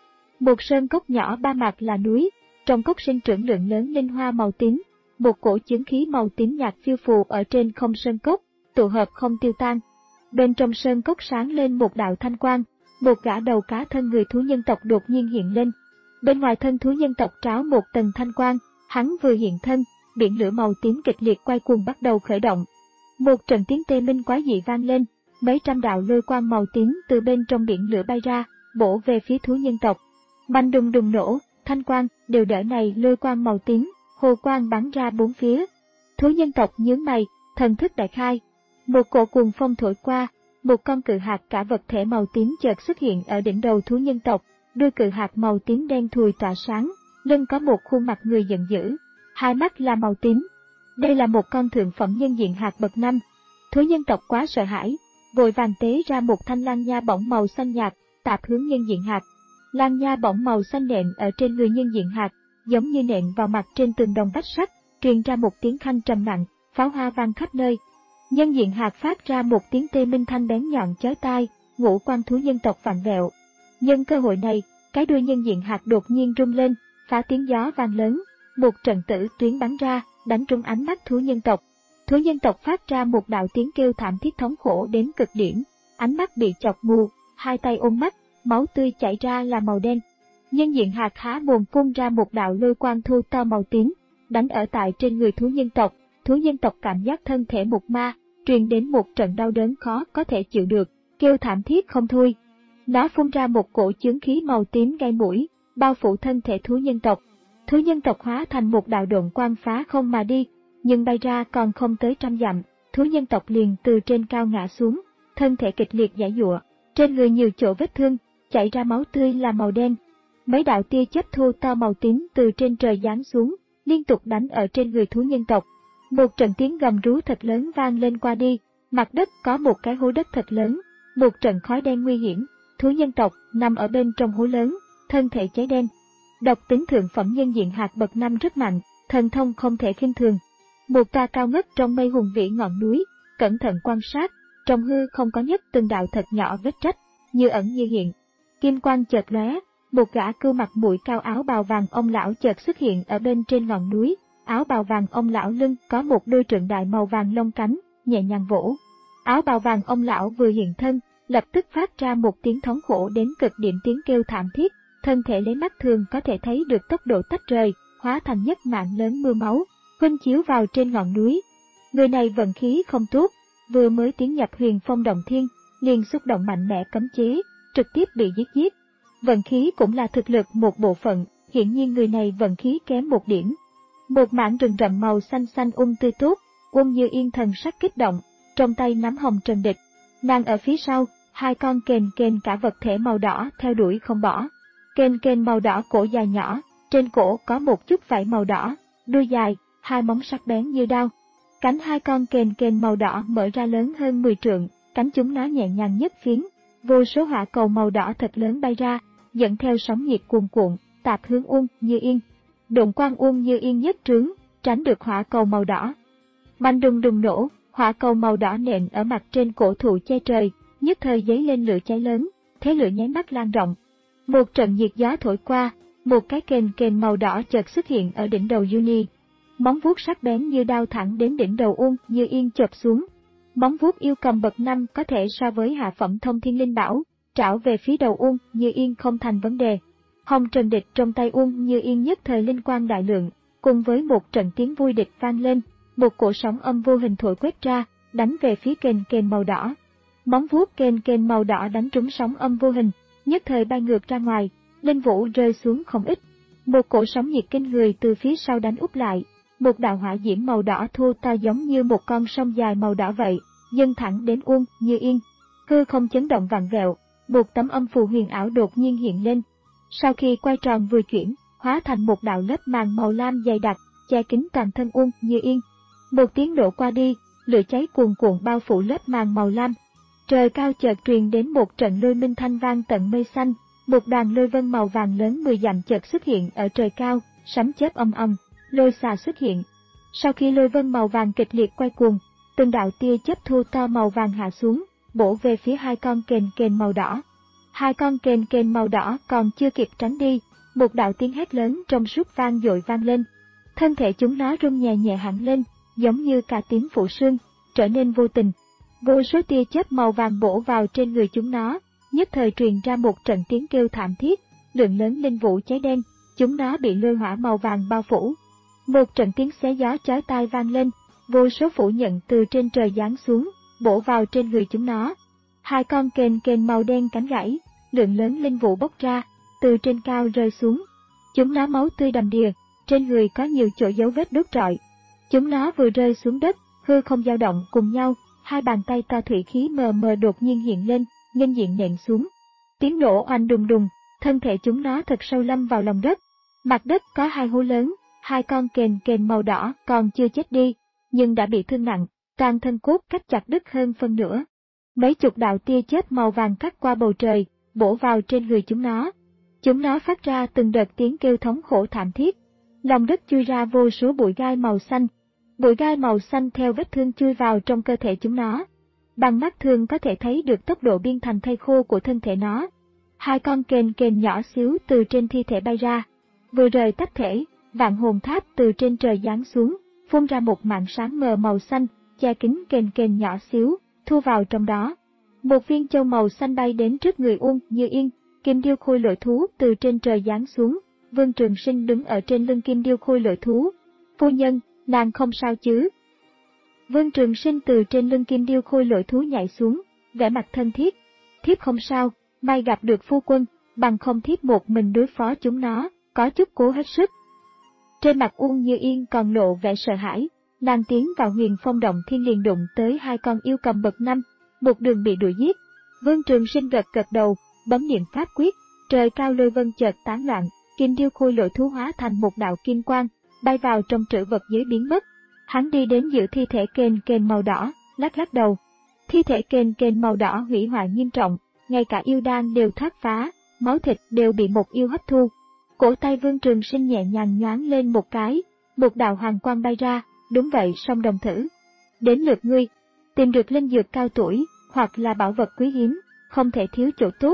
Một sơn cốc nhỏ ba mặt là núi, trong cốc sinh trưởng lượng lớn linh hoa màu tím, một cổ chứng khí màu tím nhạt phiêu phù ở trên không sơn cốc, tụ hợp không tiêu tan. Bên trong sơn cốc sáng lên một đạo thanh quang, một gã đầu cá thân người thú nhân tộc đột nhiên hiện lên. Bên ngoài thân thú nhân tộc tráo một tầng thanh quang, hắn vừa hiện thân, biển lửa màu tím kịch liệt quay cuồng bắt đầu khởi động. Một trận tiếng tê minh quái dị vang lên, mấy trăm đạo lôi quang màu tím từ bên trong biển lửa bay ra, bổ về phía thú nhân tộc. Bành đùng đùng nổ, thanh quang đều đỡ này lôi quang màu tím, hồ quang bắn ra bốn phía. Thú nhân tộc nhướng mày, thần thức đại khai. Một cổ cuồng phong thổi qua, một con cự hạt cả vật thể màu tím chợt xuất hiện ở đỉnh đầu thú nhân tộc, đuôi cự hạt màu tím đen thùi tỏa sáng, lưng có một khuôn mặt người giận dữ, hai mắt là màu tím. Đây là một con thượng phẩm nhân diện hạt bậc năm. Thú nhân tộc quá sợ hãi, vội vàng tế ra một thanh lan nha bổng màu xanh nhạt, tạp hướng nhân diện hạt. Lan nha bổng màu xanh nện ở trên người nhân diện hạt, giống như nện vào mặt trên tường đồng vách sắt, truyền ra một tiếng khanh trầm nặng, pháo hoa vang khắp nơi. Nhân diện hạt phát ra một tiếng tê minh thanh bén nhọn chói tai, ngũ quan thú nhân tộc vặn vẹo. Nhân cơ hội này, cái đuôi nhân diện hạt đột nhiên rung lên, phá tiếng gió vang lớn, một trận tử tuyến bắn ra, đánh trúng ánh mắt thú nhân tộc. Thú nhân tộc phát ra một đạo tiếng kêu thảm thiết thống khổ đến cực điểm, ánh mắt bị chọc mù, hai tay ôm mắt, máu tươi chảy ra là màu đen. Nhân diện hạt há mồm phun ra một đạo lôi quang thu to màu tím, đánh ở tại trên người thú nhân tộc. Thú nhân tộc cảm giác thân thể một ma, truyền đến một trận đau đớn khó có thể chịu được, kêu thảm thiết không thôi. Nó phun ra một cổ chướng khí màu tím gai mũi, bao phủ thân thể thú nhân tộc. Thú nhân tộc hóa thành một đạo độn quang phá không mà đi, nhưng bay ra còn không tới trăm dặm, thú nhân tộc liền từ trên cao ngã xuống, thân thể kịch liệt giãy giụa, trên người nhiều chỗ vết thương, chảy ra máu tươi là màu đen. Mấy đạo tia chớp thô to màu tím từ trên trời giáng xuống, liên tục đánh ở trên người thú nhân tộc. Một trận tiếng gầm rú thật lớn vang lên qua đi, mặt đất có một cái hố đất thật lớn, một trận khói đen nguy hiểm, thú nhân tộc nằm ở bên trong hố lớn, thân thể cháy đen. Độc tính thượng phẩm nhân diện hạt bậc năm rất mạnh, thần thông không thể khinh thường. Một ta cao ngất trong mây hùng vĩ ngọn núi, cẩn thận quan sát, trong hư không có nhất từng đạo thật nhỏ vết rách, như ẩn như hiện. Kim quang chợt lóe, một gã cưu mặt mũi cao áo bào vàng ông lão chợt xuất hiện ở bên trên ngọn núi. Áo bào vàng ông lão lưng có một đôi trượng đại màu vàng lông cánh, nhẹ nhàng vỗ. Áo bào vàng ông lão vừa hiện thân, lập tức phát ra một tiếng thống khổ đến cực điểm, tiếng kêu thảm thiết, thân thể lấy mắt thường có thể thấy được tốc độ tách rời, hóa thành nhất mạng lớn mưa máu, huynh chiếu vào trên ngọn núi. Người này vận khí không tốt, vừa mới tiến nhập huyền phong động thiên, liền xúc động mạnh mẽ cấm chế, trực tiếp bị giết giết. Vận khí cũng là thực lực một bộ phận, hiển nhiên người này vận khí kém một điểm. Một mảng rừng rậm màu xanh xanh um tươi tốt, Uông Như Yên thần sắc kích động, trong tay nắm hồng trần địch. Nàng ở phía sau, hai con kền kền cả vật thể màu đỏ theo đuổi không bỏ. Kền kền màu đỏ cổ dài nhỏ, trên cổ có một chút vảy màu đỏ, đuôi dài, hai móng sắc bén như đao. Cánh hai con kền kền màu đỏ mở ra lớn hơn mười trượng, cánh chúng nó nhẹ nhàng nhất phiến, vô số hỏa cầu màu đỏ thật lớn bay ra, dẫn theo sóng nhiệt cuồn cuộn, tạt hướng Uông Như Yên. Đụng quang Uông Như Yên nhất trướng, tránh được hỏa cầu màu đỏ. Mạnh đùng đùng nổ, hỏa cầu màu đỏ nện ở mặt trên cổ thụ che trời, nhất thời giấy lên lửa cháy lớn, thế lửa nháy mắt lan rộng. Một trận nhiệt gió thổi qua, một cái kền kền màu đỏ chợt xuất hiện ở đỉnh đầu Uni. Móng vuốt sắc bén như đao thẳng đến đỉnh đầu Uông Như Yên chộp xuống. Móng vuốt yêu cầm bậc năm có thể so với hạ phẩm thông thiên linh bảo, trảo về phía đầu Uông Như Yên không thành vấn đề. Hồng trần địch trong tay Uông Như Yên nhất thời linh quang đại lượng, cùng với một trận tiếng vui địch vang lên, một cổ sóng âm vô hình thổi quét ra, đánh về phía kền kền màu đỏ. Móng vuốt kền kền màu đỏ đánh trúng sóng âm vô hình, nhất thời bay ngược ra ngoài, linh vũ rơi xuống không ít. Một cổ sóng nhiệt kinh người từ phía sau đánh úp lại, một đạo hỏa diễm màu đỏ thô to giống như một con sông dài màu đỏ vậy, dâng thẳng đến Uông Như Yên. Hư không chấn động vặn vẹo, một tấm âm phù huyền ảo đột nhiên hiện lên. Sau khi quay tròn vừa chuyển, hóa thành một đạo lớp màng màu lam dày đặc, che kín toàn thân Uông Như Yên. Một tiếng nổ qua đi, lửa cháy cuồn cuộn bao phủ lớp màng màu lam. Trời cao chợt truyền đến một trận lôi minh thanh vang tận mây xanh, một đoàn lôi vân màu vàng lớn mười dặm chợt xuất hiện ở trời cao, sấm chớp âm âm, lôi xà xuất hiện. Sau khi lôi vân màu vàng kịch liệt quay cuồng, từng đạo tia chớp thô to màu vàng hạ xuống, bổ về phía hai con kền kền màu đỏ. Hai con kền kền màu đỏ còn chưa kịp tránh đi, một đạo tiếng hét lớn trong suốt vang dội vang lên. Thân thể chúng nó rung nhẹ nhẹ hẳn lên, giống như cà tím phủ sương, trở nên vô tình. Vô số tia chớp màu vàng bổ vào trên người chúng nó, nhất thời truyền ra một trận tiếng kêu thảm thiết, lượng lớn linh vũ cháy đen, chúng nó bị lôi hỏa màu vàng bao phủ. Một trận tiếng xé gió chói tai vang lên, vô số phủ nhận từ trên trời giáng xuống, bổ vào trên người chúng nó. Hai con kền kền màu đen cánh gãy, lượng lớn linh vũ bốc ra, từ trên cao rơi xuống. Chúng nó máu tươi đầm đìa, trên người có nhiều chỗ dấu vết đốt trọi. Chúng nó vừa rơi xuống đất, hư không dao động cùng nhau, hai bàn tay to thủy khí mờ mờ đột nhiên hiện lên, nghênh diện nện xuống. Tiếng nổ oanh đùng đùng, thân thể chúng nó thật sâu lâm vào lòng đất. Mặt đất có hai hố lớn, hai con kền kền màu đỏ còn chưa chết đi, nhưng đã bị thương nặng, toàn thân cốt cách chặt đứt hơn phân nửa. Mấy chục đạo tia chớp màu vàng cắt qua bầu trời, bổ vào trên người chúng nó. Chúng nó phát ra từng đợt tiếng kêu thống khổ thảm thiết. Lòng đất chui ra vô số bụi gai màu xanh. Bụi gai màu xanh theo vết thương chui vào trong cơ thể chúng nó. Bằng mắt thường có thể thấy được tốc độ biên thành thây khô của thân thể nó. Hai con kền kền nhỏ xíu từ trên thi thể bay ra. Vừa rời tách thể, vạn hồn tháp từ trên trời giáng xuống, phun ra một mảng sáng mờ màu xanh, che kín kền kền nhỏ xíu, thu vào trong đó. Một viên châu màu xanh bay đến trước người Uông Như Yên, kim điêu khôi lội thú từ trên trời giáng xuống. Vương Trường Sinh đứng ở trên lưng kim điêu khôi lội thú. Phu nhân, nàng không sao chứ? Vương Trường Sinh từ trên lưng kim điêu khôi lội thú nhảy xuống, vẻ mặt thân thiết. Thiếp không sao, may gặp được phu quân, bằng không thiếp một mình đối phó chúng nó, có chút cố hết sức. Trên mặt Uông Như Yên còn lộ vẻ sợ hãi, nàng tiến vào huyền phong động thiên liền đụng tới hai con yêu cầm bậc năm, một đường bị đuổi giết. Vương Trường Sinh gật gật đầu, bấm niệm pháp quyết, trời cao lôi vân chợt tán loạn, kim điêu khôi lội thú hóa thành một đạo kim quang, bay vào trong trữ vật giới biến mất. Hắn đi đến giữa thi thể kền kền màu đỏ, lắc lắc đầu. Thi thể kền kền màu đỏ hủy hoại nghiêm trọng, ngay cả yêu đan đều thoát phá, máu thịt đều bị một yêu hấp thu. Cổ tay Vương Trường Sinh nhẹ nhàng nhoáng lên một cái, Một đạo hoàng quang bay ra, đúng vậy song đồng thử. Đến lượt ngươi, tìm được linh dược cao tuổi, hoặc là bảo vật quý hiếm, không thể thiếu chỗ tốt.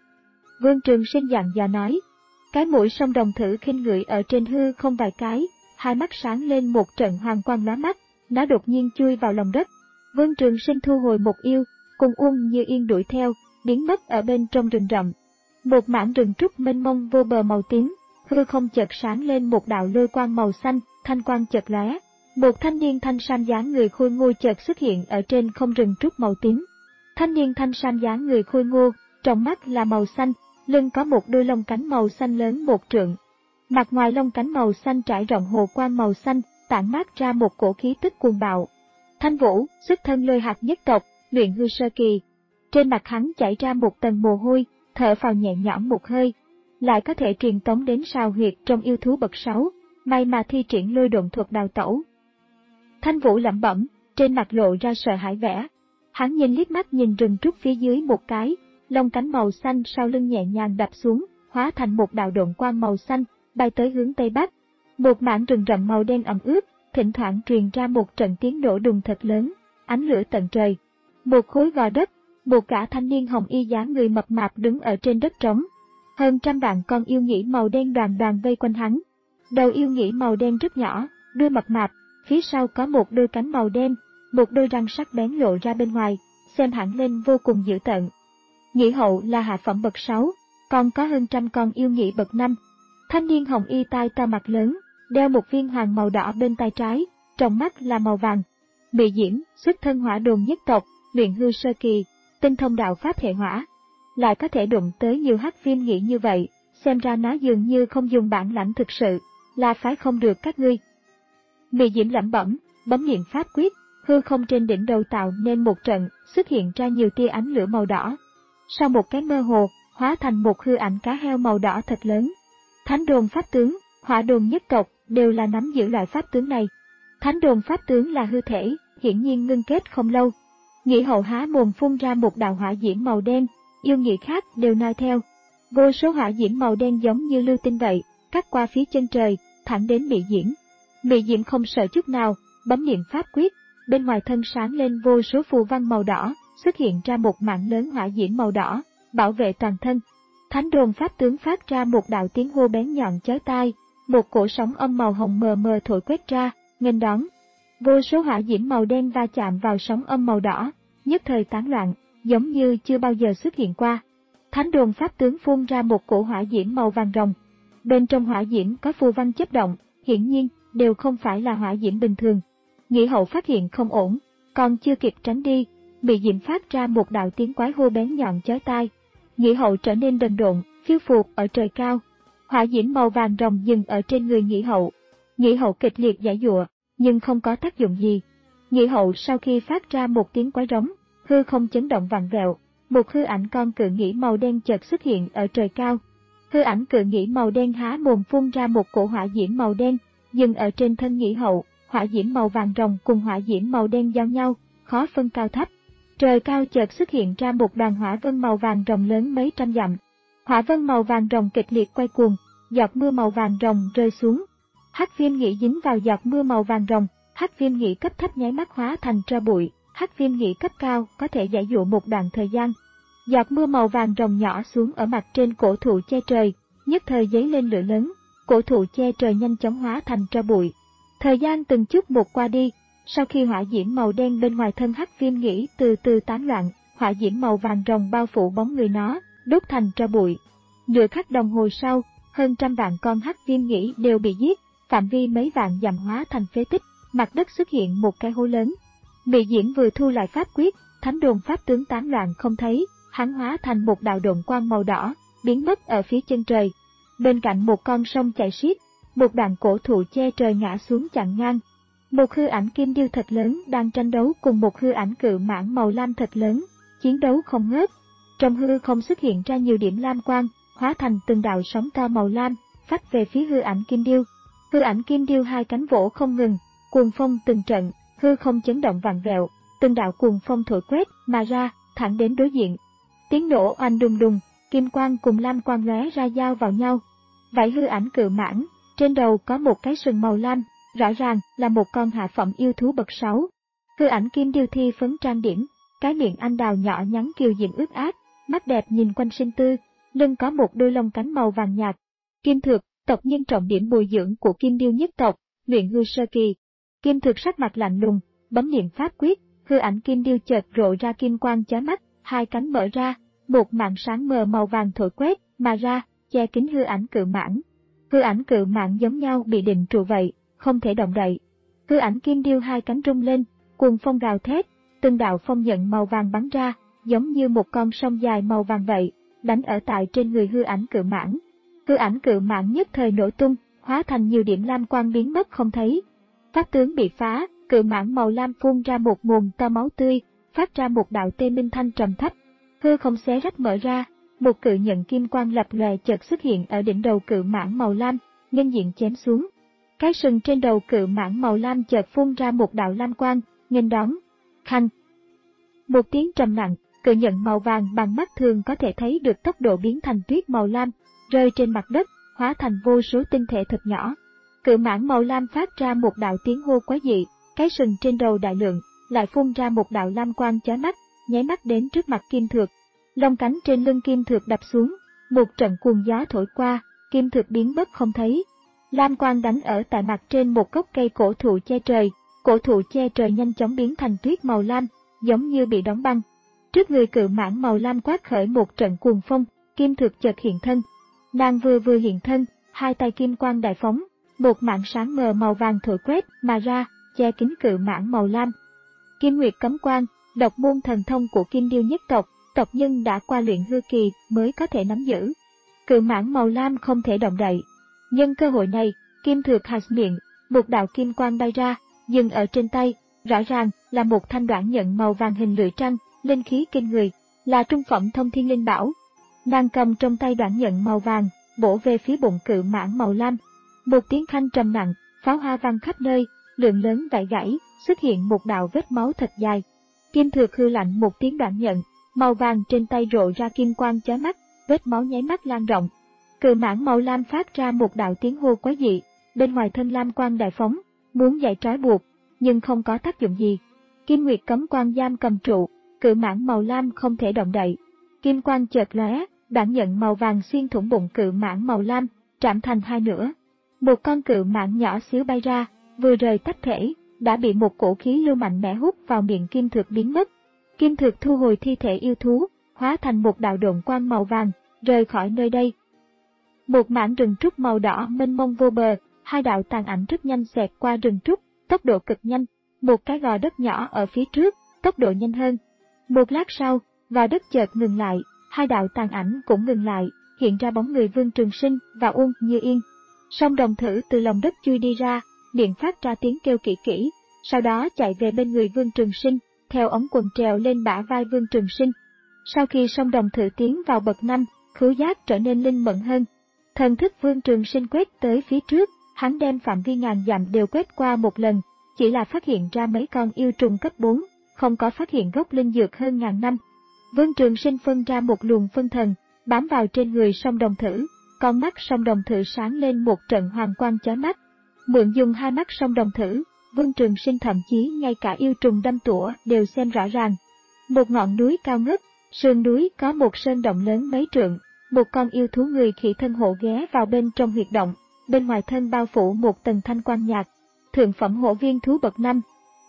Vương Trường Sinh dặn dò nói. Cái mũi song đồng thử khinh ngửi ở trên hư không vài cái, hai mắt sáng lên một trận hoàng quang lóa mắt, nó đột nhiên chui vào lòng đất. Vương Trường Sinh thu hồi một yêu, cùng Uông Như Yên đuổi theo, biến mất ở bên trong rừng rậm. Một mảng rừng trúc mênh mông vô bờ màu tím, hư không chợt sáng lên một đạo lôi quang màu xanh, thanh quang chợt lóe. Một thanh niên thanh sam dáng người khôi ngô chợt xuất hiện ở trên không rừng trúc màu tím. Thanh niên thanh sam dáng người khôi ngô, trong mắt là màu xanh, lưng có một đôi lông cánh màu xanh lớn một trượng. Mặt ngoài lông cánh màu xanh trải rộng hồ quang màu xanh, tản mát ra một cổ khí tức cuồng bạo. Thanh Vũ, xuất thân Lôi Hạt nhất tộc, luyện hư sơ kỳ. Trên mặt hắn chảy ra một tầng mồ hôi, thở phào nhẹ nhõm một hơi. Lại có thể truyền tống đến sao huyệt trong yêu thú bậc sáu, may mà thi triển lôi độn thuật đào tẩu. Thanh Vũ lẩm bẩm, trên mặt lộ ra sợ hãi vẻ. Hắn nhìn liếc mắt nhìn rừng trúc phía dưới một cái, lông cánh màu xanh sau lưng nhẹ nhàng đập xuống, hóa thành một đạo độn quang màu xanh, bay tới hướng tây bắc. Một mảng rừng rậm màu đen ẩm ướt, thỉnh thoảng truyền ra một trận tiếng nổ đùng thật lớn, ánh lửa tận trời. Một khối gò đất, một gã thanh niên hồng y dáng người mập mạp đứng ở trên đất trống. Hơn trăm vạn con yêu nhĩ màu đen đoàn đoàn vây quanh hắn. Đầu yêu nhĩ màu đen rất nhỏ, đuôi mập mạp, phía sau có một đôi cánh màu đen, một đôi răng sắc bén lộ ra bên ngoài, xem hẳn lên vô cùng dữ tợn. Nhĩ hậu là hạ phẩm bậc sáu, còn có hơn trăm con yêu nhĩ bậc năm. Thanh niên hồng y tai to mặt lớn, đeo một viên hoàng màu đỏ bên tay trái, trong mắt là màu vàng. Mị Diễm, xuất thân Hỏa Đồn nhất tộc, luyện hư sơ kỳ, tinh thông đạo pháp hệ hỏa, lại có thể đụng tới nhiều hắc viêm nhĩ như vậy, xem ra nó dường như không dùng bản lãnh thực sự, là phái không được các ngươi. Mị Diễm lẩm bẩm, bấm niệm pháp quyết, hư không trên đỉnh đầu tạo nên một trận, xuất hiện ra nhiều tia ánh lửa màu đỏ. Sau một cái mơ hồ, hóa thành một hư ảnh cá heo màu đỏ thật lớn. Thánh Đồn pháp tướng, Hỏa Đồn nhất tộc đều là nắm giữ loại pháp tướng này. Thánh Đồn pháp tướng là hư thể, hiển nhiên ngưng kết không lâu. Nhĩ hậu há mồm phun ra một đạo hỏa diễm màu đen, yêu nhĩ khác đều noi theo. Vô số hỏa diễm màu đen giống như lưu tinh vậy, cắt qua phía chân trời, thẳng đến Mị Diễm. Mị Diễm không sợ chút nào, bấm niệm pháp quyết, bên ngoài thân sáng lên vô số phù văn màu đỏ, xuất hiện ra một mảng lớn hỏa diễm màu đỏ, bảo vệ toàn thân. Thánh Đồn pháp tướng phát ra một đạo tiếng hô bén nhọn chói tai, một cổ sóng âm màu hồng mờ mờ thổi quét ra, nghênh đón. Vô số hỏa diễm màu đen va chạm vào sóng âm màu đỏ, nhất thời tán loạn, giống như chưa bao giờ xuất hiện qua. Thánh Đồn pháp tướng phun ra một cổ hỏa diễm màu vàng rồng. Bên trong hỏa diễm có phù văn chớp động, hiển nhiên đều không phải là hỏa diễm bình thường. Nhĩ hậu phát hiện không ổn, còn chưa kịp tránh đi, Mị Diễm phát ra một đạo tiếng quái hô bén nhọn chói tai. Nhĩ hậu trở nên đần độn, phiêu phù ở trời cao. Hỏa diễm màu vàng rồng dừng ở trên người Nhĩ hậu. Nhĩ hậu kịch liệt giãy giụa, nhưng không có tác dụng gì. Nhĩ hậu sau khi phát ra một tiếng quái rống, hư không chấn động vặn vẹo, một hư ảnh con cự nhĩ màu đen chợt xuất hiện ở trời cao. Hư ảnh cự nhĩ màu đen há mồm phun ra một cổ hỏa diễm màu đen, dừng ở trên thân Nhĩ hậu. Hỏa diễm màu vàng rồng cùng hỏa diễm màu đen giao nhau, khó phân cao thấp. Trời cao chợt xuất hiện ra một đoàn hỏa vân màu vàng rồng lớn mấy trăm dặm. Hỏa vân màu vàng rồng kịch liệt quay cuồng, giọt mưa màu vàng rồng rơi xuống. Hắc viêm nhĩ dính vào giọt mưa màu vàng rồng, hắc viêm nhĩ cấp thấp nháy mắt hóa thành tro bụi, hắc viêm nhĩ cấp cao có thể giãy dụa một đoạn thời gian. Giọt mưa màu vàng rồng nhỏ xuống ở mặt trên cổ thụ che trời, nhất thời giấy lên lửa lớn, cổ thụ che trời nhanh chóng hóa thành tro bụi. Thời gian từng chút một qua đi, sau khi hỏa diễm màu đen bên ngoài thân hắc viêm nhĩ từ từ tán loạn, hỏa diễm màu vàng rồng bao phủ bóng người nó, đốt thành tro bụi. Nửa khắc đồng hồ sau, hơn trăm vạn con hắc viêm nhĩ đều bị giết, phạm vi mấy vạn dặm hóa thành phế tích, mặt đất xuất hiện một cái hố lớn. Mị Diễm vừa thu lại pháp quyết, Thánh Đồn pháp tướng tán loạn không thấy, hắn hóa thành một đạo độn quang màu đỏ, biến mất ở phía chân trời. Bên cạnh một con sông chảy xiết, một đoạn cổ thụ che trời ngã xuống chặn ngang. Một hư ảnh kim điêu thật lớn đang tranh đấu cùng một hư ảnh cự mãng màu lam thật lớn, chiến đấu không ngớt. Trong hư không xuất hiện ra nhiều điểm lam quang, hóa thành từng đạo sóng to màu lam, phách về phía hư ảnh kim điêu. Hư ảnh kim điêu hai cánh vỗ không ngừng, cuồng phong từng trận, hư không chấn động vặn vẹo, từng đạo cuồng phong thổi quét mà ra, thẳng đến đối diện. Tiếng nổ oanh đùng đùng, kim quang cùng lam quang lóe ra giao vào nhau. Vậy hư ảnh cự mãng, trên đầu có một cái sừng màu lam, rõ ràng là một con hạ phẩm yêu thú bậc sáu. Hư ảnh kim điêu thi phấn trang điểm, cái miệng anh đào nhỏ nhắn kiều diễm ướt át, mắt đẹp nhìn quanh sinh tư, lưng có một đôi lông cánh màu vàng nhạt. Kim Thược, tộc nhân trọng điểm bồi dưỡng của Kim Điêu nhất tộc, luyện hư sơ kỳ. Kim Thược sắc mặt lạnh lùng, bấm niệm pháp quyết, hư ảnh kim điêu chợt rộ ra kim quang chói mắt, hai cánh mở ra, một màn sáng mờ màu vàng thổi quét mà ra, che kín hư ảnh cự mãng. Hư ảnh cự mãng giống nhau bị định trụ vậy, không thể động đậy. Hư ảnh kim điêu hai cánh rung lên, cuồng phong gào thét, từng đạo phong nhận màu vàng bắn ra, giống như một con sông dài màu vàng vậy, đánh ở tại trên người hư ảnh cự mãng. Hư ảnh cự mãng nhất thời nổ tung, hóa thành nhiều điểm lam quang biến mất không thấy. Pháp tướng bị phá, cự mãng màu lam phun ra một nguồn to máu tươi, phát ra một đạo tê minh thanh trầm thấp. Hư không xé rách mở ra, một cự nhận kim quang lập lòe chợt xuất hiện ở đỉnh đầu cự mãng màu lam, nghênh diện chém xuống. Cái sừng trên đầu cự mãng màu lam chợt phun ra một đạo lam quang, nghênh đón. Khanh. Một tiếng trầm nặng, cự nhận màu vàng bằng mắt thường có thể thấy được tốc độ biến thành tuyết màu lam, rơi trên mặt đất, hóa thành vô số tinh thể thật nhỏ. Cự mãng màu lam phát ra một đạo tiếng hô quái dị, cái sừng trên đầu đại lượng, lại phun ra một đạo lam quang chói mắt, nháy mắt đến trước mặt Kim Thược. Lông cánh trên lưng Kim Thược đập xuống, một trận cuồng gió thổi qua, Kim Thược biến mất không thấy. Lam quang đánh ở tại mặt trên một gốc cây cổ thụ che trời, cổ thụ che trời nhanh chóng biến thành tuyết màu lam, giống như bị đóng băng. Trước người cự mãng màu lam quát khởi một trận cuồng phong, Kim Thược chợt hiện thân. Nàng vừa vừa hiện thân, hai tay kim quang đại phóng, một mảng sáng mờ màu vàng thổi quét mà ra, che kín cự mãng màu lam. Kim Nguyệt cấm quang, độc môn thần thông của Kim Điêu nhất tộc, tộc nhân đã qua luyện hư kỳ mới có thể nắm giữ. Cự mãng màu lam không thể động đậy. Nhân cơ hội này, Kim Thược há miệng, một đạo kim quang bay ra, dừng ở trên tay, rõ ràng là một thanh đoạn nhận màu vàng hình lưỡi trăng, linh khí kinh người, là trung phẩm thông thiên linh bảo. Nàng cầm trong tay đoạn nhận màu vàng, bổ về phía bụng cự mãng màu lam. Một tiếng khanh trầm nặng, pháo hoa vang khắp nơi, lượng lớn vảy gãy, xuất hiện một đạo vết máu thật dài. Kim Thược hư lạnh một tiếng đoạn nhận, màu vàng trên tay rộ ra kim quang chói mắt, vết máu nháy mắt lan rộng. Cự mãng màu lam phát ra một đạo tiếng hô quái dị, bên ngoài thân lam quang đại phóng, muốn giải trói buộc, nhưng không có tác dụng gì. Kim Nguyệt cấm quang giam cầm trụ, cự mãng màu lam không thể động đậy. Kim quang chợt lóe, đoạn nhận màu vàng xuyên thủng bụng cự mãng màu lam, trảm thành hai nửa. Một con cự mãng nhỏ xíu bay ra, vừa rời tách thể, đã bị một cổ khí lưu mạnh mẽ hút vào miệng Kim Thược biến mất. Kim Thược thu hồi thi thể yêu thú, hóa thành một đạo độn quang màu vàng, rời khỏi nơi đây. Một mảng rừng trúc màu đỏ mênh mông vô bờ, hai đạo tàn ảnh rất nhanh xẹt qua rừng trúc, tốc độ cực nhanh. Một cái gò đất nhỏ ở phía trước, tốc độ nhanh hơn. Một lát sau, gò đất chợt ngừng lại, hai đạo tàn ảnh cũng ngừng lại, hiện ra bóng người Vương Trường Sinh và Uông Như Yên. Song Đồng Thử từ lòng đất chui đi ra, miệng phát ra tiếng kêu kỹ kỹ, sau đó chạy về bên người Vương Trường Sinh, theo ống quần trèo lên bả vai Vương Trường Sinh. Sau khi Song Đồng Thử tiến vào bậc năm, khứu giác trở nên linh mẫn hơn. Thần thức Vương Trường Sinh quét tới phía trước, hắn đem phạm vi ngàn dặm đều quét qua một lần, chỉ là phát hiện ra mấy con yêu trùng cấp bốn, không có phát hiện gốc linh dược hơn ngàn năm. Vương Trường Sinh phân ra một luồng phân thần, bám vào trên người Song Đồng Thử, con mắt Song Đồng Thử sáng lên một trận hoàng quang chói mắt. Mượn dùng hai mắt Song Đồng Thử, Vương Trường Sinh thậm chí ngay cả yêu trùng đâm tủa đều xem rõ ràng. Một ngọn núi cao ngất, sườn núi có một sơn động lớn mấy trượng, một con yêu thú người khỉ thân hộ ghé vào bên trong huyệt động, bên ngoài thân bao phủ một tầng thanh quang nhạt. Thượng phẩm hổ viên thú bậc năm.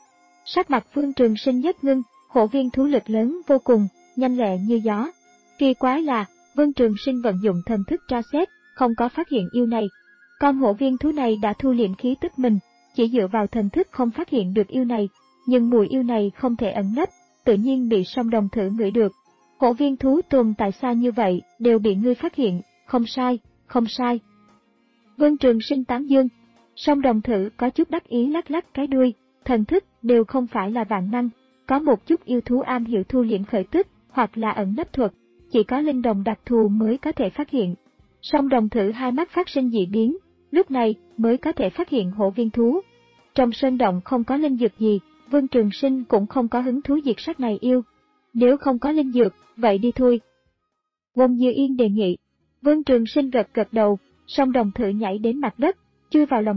Sắc mặt Vương Trường Sinh nhất ngưng, hổ viên thú lực lớn vô cùng, nhanh lẹ như gió. Kỳ quái là, Vương Trường Sinh vận dụng thần thức tra xét, không có phát hiện yêu này. Con hổ viên thú này đã thu liệm khí tức mình, chỉ dựa vào thần thức không phát hiện được yêu này, nhưng mùi yêu này không thể ẩn nấp, tự nhiên bị Song Đồng Thử ngửi được. Hổ viên thú tồn tại xa như vậy, đều bị ngươi phát hiện, không sai, không sai. Vương Trường Sinh tán dương. Song Đồng Thử có chút đắc ý lắc lắc cái đuôi, thần thức đều không phải là vạn năng, có một chút yêu thú am hiểu thu liễm khởi tức, hoặc là ẩn nấp thuật, chỉ có linh đồng đặc thù mới có thể phát hiện. Song Đồng Thử hai mắt phát sinh dị biến, lúc này mới có thể phát hiện hổ viên thú. Trong sơn động không có linh dược gì, Vương Trường Sinh cũng không có hứng thú diệt sát này yêu. Nếu không có linh dược, vậy đi thôi. Uông Như Yên đề nghị. Vương Trường Sinh gật gật đầu, Song Đồng Thử nhảy đến mặt đất, chui vào lòng đất,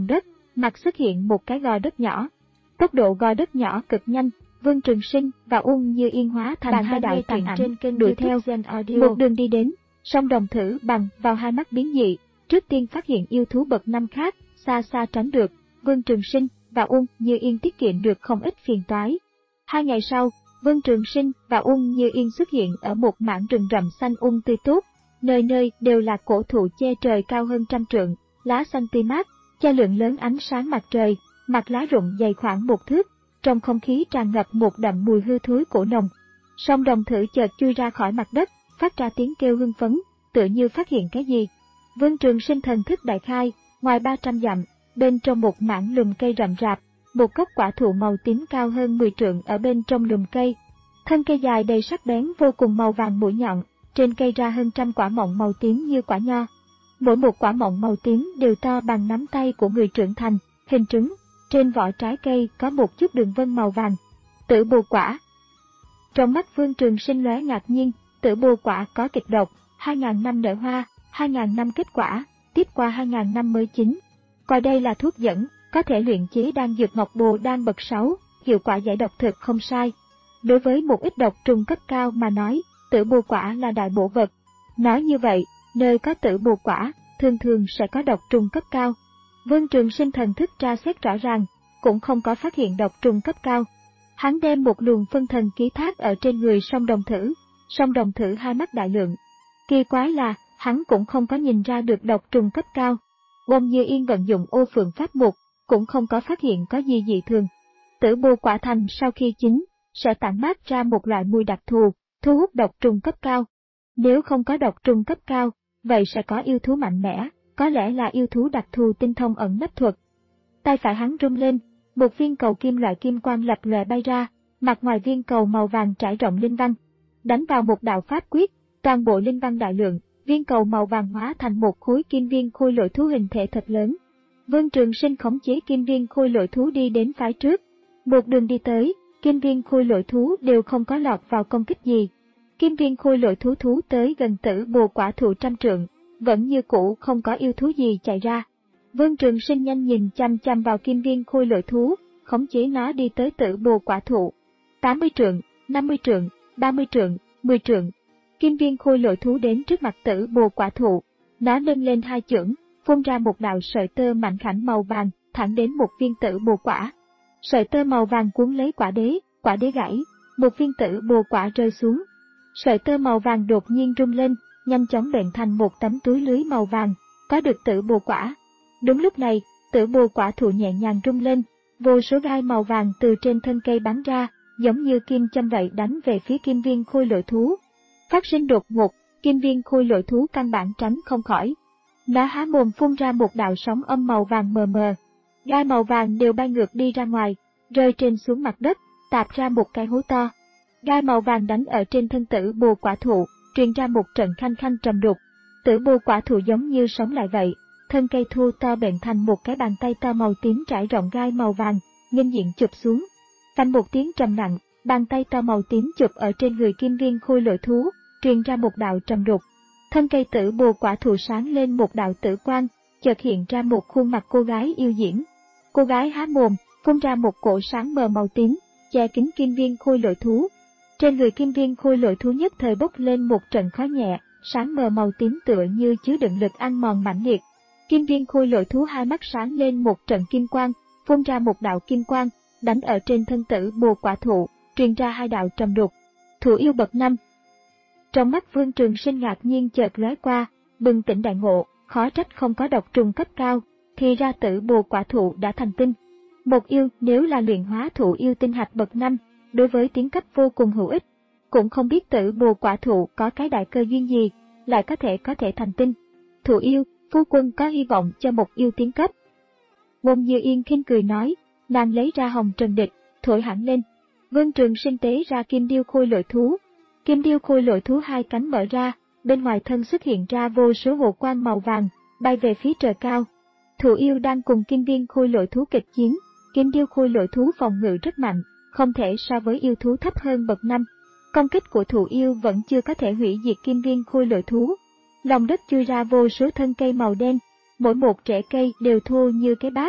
mặt xuất hiện một cái gò đất nhỏ. Tốc độ gò đất nhỏ cực nhanh, Vương Trường Sinh và Ung Như Yên hóa thành Bạn hai đang đạo nghe tàn truyện ảnh trên kênh đuổi YouTube theo, Gen Audio. một đường đi đến, song đồng thử bằng vào hai mắt biến dị, trước tiên phát hiện yêu thú bậc năm khác, xa xa tránh được. Vương Trường Sinh và Ung Như Yên tiết kiệm được không ít phiền toái. Hai ngày sau, Vương Trường Sinh và Ung Như Yên xuất hiện ở một mảng rừng rậm xanh um tươi tốt, nơi nơi đều là cổ thụ che trời cao hơn trăm trượng, lá xanh tươi mát, che lượng lớn ánh sáng mặt trời, mặt lá rụng dày khoảng một thước, trong không khí tràn ngập một đậm mùi hư thối cổ nồng. Song đồng thử chợt chui ra khỏi mặt đất, phát ra tiếng kêu hưng phấn, tựa như phát hiện cái gì. Vương Trường Sinh thần thức đại khai, ngoài ba trăm dặm, bên trong một mảng lùm cây rậm rạp, một gốc quả thụ màu tím cao hơn mười trượng ở bên trong lùm cây. Thân cây dài đầy sắc bén vô cùng, màu vàng mũi nhọn, trên cây ra hơn trăm quả mọng màu tím như quả nho. Mỗi một quả mọng màu tím đều to bằng nắm tay của người trưởng thành, hình trứng. Trên vỏ trái cây có một chút đường vân màu vàng. Tử bồ quả. Trong mắt Vương Trường Sinh lóe ngạc nhiên, tử bồ quả có kịch độc, hai ngàn năm nở hoa, hai ngàn năm kết quả, tiếp qua hai ngàn năm mới chín. Coi đây là thuốc dẫn, có thể luyện chế đan dược ngọc bồ đan bậc sáu, hiệu quả giải độc thực không sai. Đối với một ít độc trùng cấp cao mà nói, tử bồ quả là đại bổ vật. Nói như vậy, nơi có tử bồ quả, thường thường sẽ có độc trùng cấp cao. Vương Trường Sinh thần thức tra xét rõ ràng, cũng không có phát hiện độc trùng cấp cao. Hắn đem một luồng phân thần ký thác ở trên người song đồng thử, song đồng thử hai mắt đại lượng. Kỳ quái là, hắn cũng không có nhìn ra được độc trùng cấp cao. Ung Như Yên vận dụng ô phượng pháp mục, cũng không có phát hiện có gì dị thường. Tử bồ quả thành sau khi chín, sẽ tản mát ra một loại mùi đặc thù, thu hút độc trùng cấp cao. Nếu không có độc trùng cấp cao, vậy sẽ có yêu thú mạnh mẽ, có lẽ là yêu thú đặc thù tinh thông ẩn nấp thuật. Tay phải hắn rung lên, một viên cầu kim loại kim quang lập lòe bay ra, mặt ngoài viên cầu màu vàng trải rộng linh văn, đánh vào một đạo pháp quyết, toàn bộ linh văn đại lượng, viên cầu màu vàng hóa thành một khối kim viên khôi lỗi thú hình thể thật lớn. Vương Trường Sinh khống chế kim viên khôi lỗi thú đi đến phái trước, một đường đi tới, kim viên khôi lỗi thú đều không có lọt vào công kích gì. Kim viên khôi lỗi thú thú tới gần tử bồ quả thụ trăm trượng, vẫn như cũ không có yêu thú gì chạy ra. Vương Trường Sinh nhanh nhìn chăm chăm vào kim viên khôi lỗi thú, khống chế nó đi tới tử bồ quả thụ. tám mươi trượng, năm mươi trượng, ba mươi trượng, mười trượng. Kim viên khôi lỗi thú đến trước mặt tử bồ quả thụ, nó nâng lên hai chưởng, phun ra một đạo sợi tơ mảnh khảnh màu vàng, thẳng đến một viên tử bồ quả. Sợi tơ màu vàng cuốn lấy quả đế, quả đế gãy, một viên tử bồ quả rơi xuống. Sợi tơ màu vàng đột nhiên rung lên, nhanh chóng bện thành một tấm túi lưới màu vàng, có được tử bồ quả. Đúng lúc này, tử bồ quả thụ nhẹ nhàng rung lên, vô số gai màu vàng từ trên thân cây bắn ra, giống như kim châm vậy đánh về phía kim viên khôi lỗi thú. Phát sinh đột ngột, kim viên khôi lỗi thú căn bản tránh không khỏi. Nó há mồm phun ra một đạo sóng âm màu vàng mờ mờ. Gai màu vàng đều bay ngược đi ra ngoài, rơi trên xuống mặt đất, tạp ra một cái hố to. Gai màu vàng đánh ở trên thân tử bồ quả thụ, truyền ra một trận khanh khanh trầm đục. Tử bồ quả thụ giống như sống lại vậy, thân cây thu to bện thành một cái bàn tay to màu tím trải rộng gai màu vàng, nghênh diện chụp xuống. Phanh một tiếng trầm nặng, bàn tay to màu tím chụp ở trên người kim viên khôi lỗi thú, truyền ra một đạo trầm đục. Thân cây tử bồ quả thụ sáng lên một đạo tử quang, chợt hiện ra một khuôn mặt cô gái yêu diễm. Cô gái há mồm, phun ra một cổ sáng mờ màu tím, che kín kim viên khôi lỗi thú. Trên người kim viên khôi lỗi thú nhất thời bốc lên một trận khói nhẹ, sáng mờ màu tím tựa như chứa đựng lực ăn mòn mãnh liệt. Kim viên khôi lỗi thú hai mắt sáng lên một trận kim quang, phun ra một đạo kim quang, đánh ở trên thân tử bồ quả thụ, truyền ra hai đạo trầm đục. Thủ yêu bậc năm. Trong mắt Vương Trường Sinh ngạc nhiên chợt lóe qua, bừng tỉnh đại ngộ, khó trách không có độc trùng cấp cao, thì ra tử bồ quả thụ đã thành tinh. Một yêu nếu là luyện hóa thụ yêu tinh hạch bậc năm, đối với tiến cấp vô cùng hữu ích. Cũng không biết tử bồ quả thụ có cái đại cơ duyên gì, lại có thể có thể thành tinh. Thụ yêu, phu quân có hy vọng cho một yêu tiến cấp. Ung Như Yên khinh cười nói, nàng lấy ra hồng trần địch, thổi hẳn lên. Vương Trường Sinh tế ra kim điêu khôi lỗi thú. Kim điêu khôi lỗi thú hai cánh mở ra, bên ngoài thân xuất hiện ra vô số hồ quang màu vàng, bay về phía trời cao. Thụ yêu đang cùng kim viên khôi lỗi thú kịch chiến, kim điêu khôi lỗi thú phòng ngự rất mạnh, không thể so với yêu thú thấp hơn bậc năm. Công kích của thụ yêu vẫn chưa có thể hủy diệt kim viên khôi lỗi thú. Lòng đất chui ra vô số thân cây màu đen, mỗi một rễ cây đều thô như cái bát,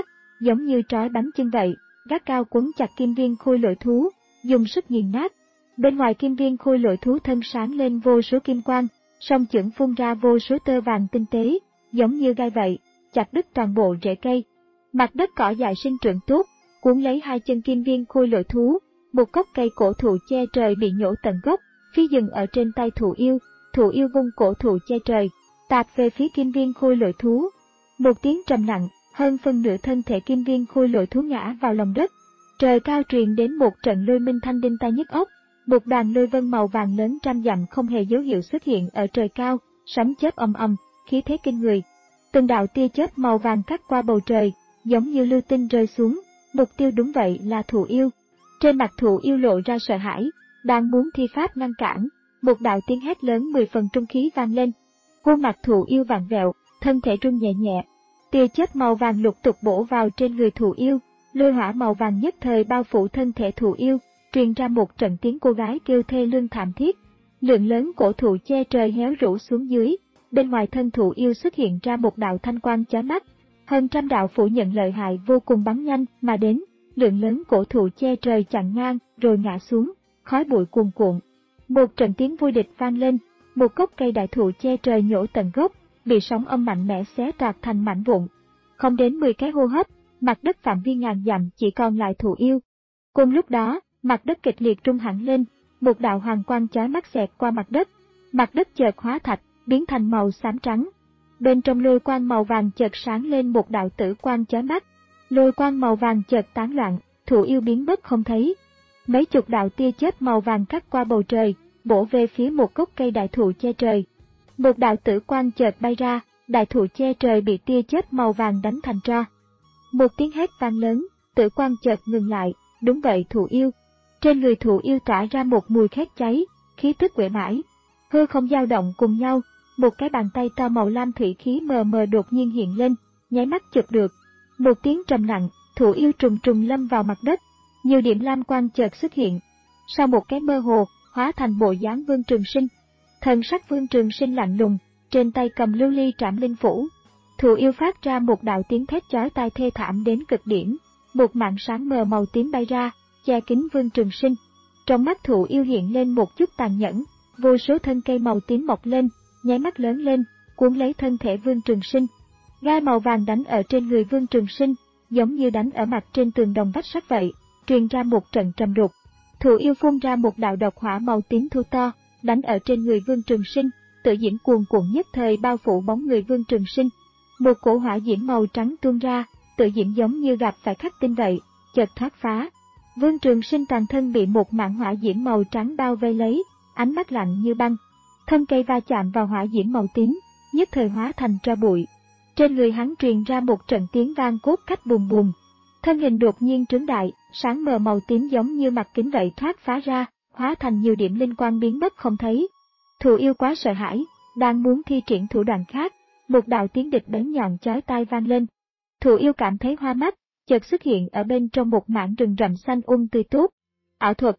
giống như trói bánh chưng vậy, gắt cao quấn chặt kim viên khôi lỗi thú, dùng sức nghiền nát. Bên ngoài kim viên khôi lỗi thú thân sáng lên vô số kim quang, song chưởng phun ra vô số tơ vàng tinh tế, giống như gai vậy, chặt đứt toàn bộ rễ cây. Mặt đất cỏ dại sinh trưởng tốt, cuốn lấy hai chân kim viên khôi lỗi thú, một gốc cây cổ thụ che trời bị nhổ tận gốc, phi dừng ở trên tay thụ yêu, thụ yêu vung cổ thụ che trời, tạt về phía kim viên khôi lỗi thú. Một tiếng trầm nặng, hơn phân nửa thân thể kim viên khôi lỗi thú ngã vào lòng đất. Trời cao truyền đến một trận lôi minh thanh đinh tai nhức óc, một đoàn lôi vân màu vàng lớn trăm dặm không hề dấu hiệu xuất hiện ở trời cao, sấm chớp ầm ầm, khí thế kinh người. Từng đạo tia chớp màu vàng cắt qua bầu trời, giống như lưu tinh rơi xuống, mục tiêu đúng vậy là thụ yêu. Trên mặt thụ yêu lộ ra sợ hãi, đang muốn thi pháp ngăn cản, một đạo tiếng hét lớn mười phần trung khí vang lên. Khuôn mặt thụ yêu vặn vẹo, thân thể rung nhẹ nhẹ. Tia chớp màu vàng lục tục bổ vào trên người thụ yêu, lôi hỏa màu vàng nhất thời bao phủ thân thể thụ yêu, truyền ra một trận tiếng cô gái kêu thê lương thảm thiết. Lượng lớn cổ thụ che trời héo rũ xuống dưới, bên ngoài thân thụ yêu xuất hiện ra một đạo thanh quang chói mắt. Hơn trăm đạo phủ nhận lợi hại vô cùng bắn nhanh mà đến, lượng lớn cổ thụ che trời chặn ngang rồi ngã xuống, khói bụi cuồn cuộn. Một trận tiếng vui địch vang lên, một gốc cây đại thụ che trời nhổ tận gốc, bị sóng âm mạnh mẽ xé toạc thành mảnh vụn. Không đến mười cái hô hấp, mặt đất phạm vi ngàn dặm chỉ còn lại thụ yêu. Cùng lúc đó, mặt đất kịch liệt rung hẳn lên, một đạo hoàng quang chói mắt xẹt qua mặt đất. Mặt đất chợt hóa thạch, biến thành màu xám trắng. Bên trong lôi quang màu vàng chợt sáng lên một đạo tử quang chói mắt. Lôi quang màu vàng chợt tán loạn, thụ yêu biến mất không thấy. Mấy chục đạo tia chớp màu vàng cắt qua bầu trời, bổ về phía một gốc cây đại thụ che trời. Một đạo tử quang chợt bay ra, đại thụ che trời bị tia chớp màu vàng đánh thành tro. Một tiếng hét vang lớn, tử quang chợt ngừng lại, đúng vậy thụ yêu. Trên người thụ yêu tỏa ra một mùi khét cháy, khí tức uể oải. Hư không dao động cùng nhau, một cái bàn tay to màu lam thủy khí mờ mờ đột nhiên hiện lên, nháy mắt chụp được. Một tiếng trầm nặng, thụ yêu trùng trùng lâm vào mặt đất, nhiều điểm lam quang chợt xuất hiện. Sau một cái mơ hồ, hóa thành bộ dáng Vương Trường Sinh. Thần sắc Vương Trường Sinh lạnh lùng, trên tay cầm lưu ly trảm linh phủ. Thụ yêu phát ra một đạo tiếng thét chói tai thê thảm đến cực điểm, một mảng sáng mờ màu tím bay ra, che kín Vương Trường Sinh. Trong mắt thụ yêu hiện lên một chút tàn nhẫn, vô số thân cây màu tím mọc lên, nháy mắt lớn lên, cuốn lấy thân thể Vương Trường Sinh. Gai màu vàng đánh ở trên người Vương Trường Sinh, giống như đánh ở mặt trên tường đồng vách sắt vậy, truyền ra một trận trầm đục. Thụ yêu phun ra một đạo độc hỏa màu tím thu to, đánh ở trên người Vương Trường Sinh, tự diễm cuồn cuộn nhất thời bao phủ bóng người Vương Trường Sinh. Một cổ hỏa diễm màu trắng tuôn ra, tự diễm giống như gặp phải khắc tinh vậy, chợt thoát phá. Vương Trường Sinh toàn thân bị một mảng hỏa diễm màu trắng bao vây lấy, ánh mắt lạnh như băng. Thân cây va chạm vào hỏa diễm màu tím, nhất thời hóa thành tro bụi. Trên người hắn truyền ra một trận tiếng vang cốt cách bùm bùm. Thân hình đột nhiên trướng đại, sáng mờ màu tím giống như mặt kính vậy thoát phá ra, hóa thành nhiều điểm linh quang biến mất không thấy. Thụ yêu quá sợ hãi, đang muốn thi triển thủ đoạn khác, một đạo tiếng địch bén nhọn chói tai vang lên. Thụ yêu cảm thấy hoa mắt, chợt xuất hiện ở bên trong một mảng rừng rậm xanh um tươi tốt. Ảo thuật.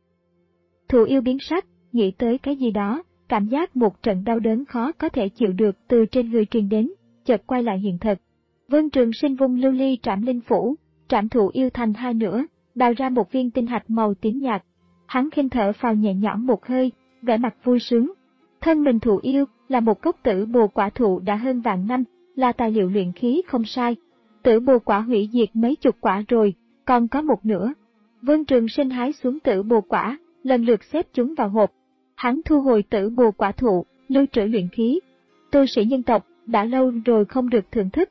Thụ yêu biến sắc, nghĩ tới cái gì đó, cảm giác một trận đau đớn khó có thể chịu được từ trên người truyền đến, chợt quay lại hiện thực. Vương Trường Sinh vung lưu ly trảm linh phủ, trảm thụ yêu thành hai nửa, đào ra một viên tinh hạch màu tím nhạt. Hắn khinh thở phào nhẹ nhõm một hơi, vẻ mặt vui sướng. Thân mình thụ yêu là một gốc tử bồ quả thụ đã hơn vạn năm, là tài liệu luyện khí không sai. Tử bồ quả hủy diệt mấy chục quả rồi, còn có một nửa. Vương Trường Sinh hái xuống tử bồ quả, lần lượt xếp chúng vào hộp. Hắn thu hồi tử bồ quả thụ, lưu trữ luyện khí. Tu sĩ nhân tộc, đã lâu rồi không được thưởng thức.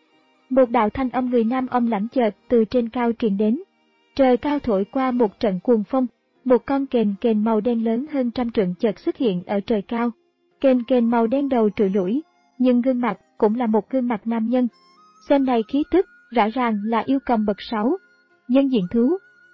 Một đạo thanh âm người nam âm lãnh chợt từ trên cao truyền đến. Trời cao thổi qua một trận cuồng phong, một con kền kền màu đen lớn hơn trăm trượng chợt xuất hiện ở trời cao. Kền kền màu đen đầu trụi lủi, nhưng gương mặt cũng là một gương mặt nam nhân. Xem này khí tức, rõ ràng là yêu cầm bậc sáu. Nhân diện thú.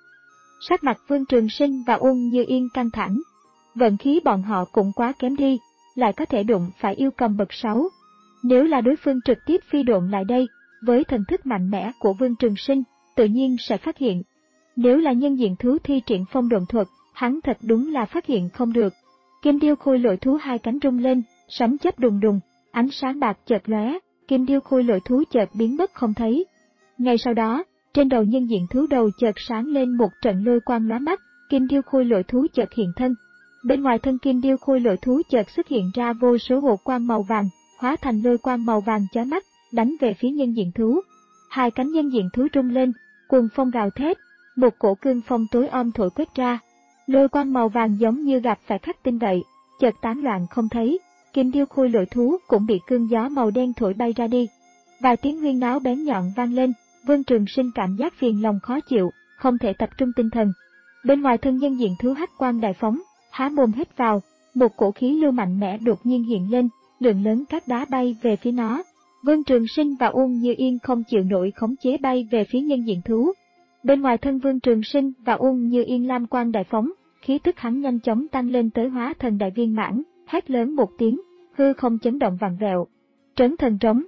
Sắc mặt Vương Trường Sinh và Uông Như Yên căng thẳng. Vận khí bọn họ cũng quá kém đi, lại có thể đụng phải yêu cầm bậc sáu. Nếu là đối phương trực tiếp phi độn lại đây, với thần thức mạnh mẽ của Vương Trường Sinh, tự nhiên sẽ phát hiện. Nếu là nhân diện thú thi triển phong độn thuật, hắn thật đúng là phát hiện không được. Kim điêu khôi lỗi thú hai cánh rung lên, sấm chớp đùng đùng, ánh sáng bạc chợt lóe, kim điêu khôi lỗi thú chợt biến mất không thấy. Ngay sau đó, Trên đầu nhân diện thú đầu chợt sáng lên một trận lôi quang lóa mắt, kim điêu khôi lỗi thú chợt hiện thân. Bên ngoài thân kim điêu khôi lỗi thú chợt xuất hiện ra vô số hộ quang màu vàng, hóa thành lôi quang màu vàng chói mắt, đánh về phía nhân diện thú. Hai cánh nhân diện thú rung lên, cuồng phong gào thét, một cổ cương phong tối om thổi quét ra. Lôi quang màu vàng giống như gặp phải khắc tinh vậy, chợt tán loạn không thấy. Kim điêu khôi lỗi thú cũng bị cơn gió màu đen thổi bay ra đi. Vài tiếng huyên náo bén nhọn vang lên, Vương Trường Sinh cảm giác phiền lòng khó chịu, không thể tập trung tinh thần. Bên ngoài thân nhân diện thú hắc quang đại phóng, há mồm hít vào, một cổ khí lưu mạnh mẽ đột nhiên hiện lên, lượng lớn các đá bay về phía nó. Vương Trường Sinh và Uông Như Yên không chịu nổi khống chế bay về phía nhân diện thú. Bên ngoài thân Vương Trường Sinh và Uông Như Yên lam quang đại phóng, khí tức hắn nhanh chóng tăng lên tới hóa thần đại viên mãn, hét lớn một tiếng, hư không chấn động vặn vẹo. Trấn thần trống.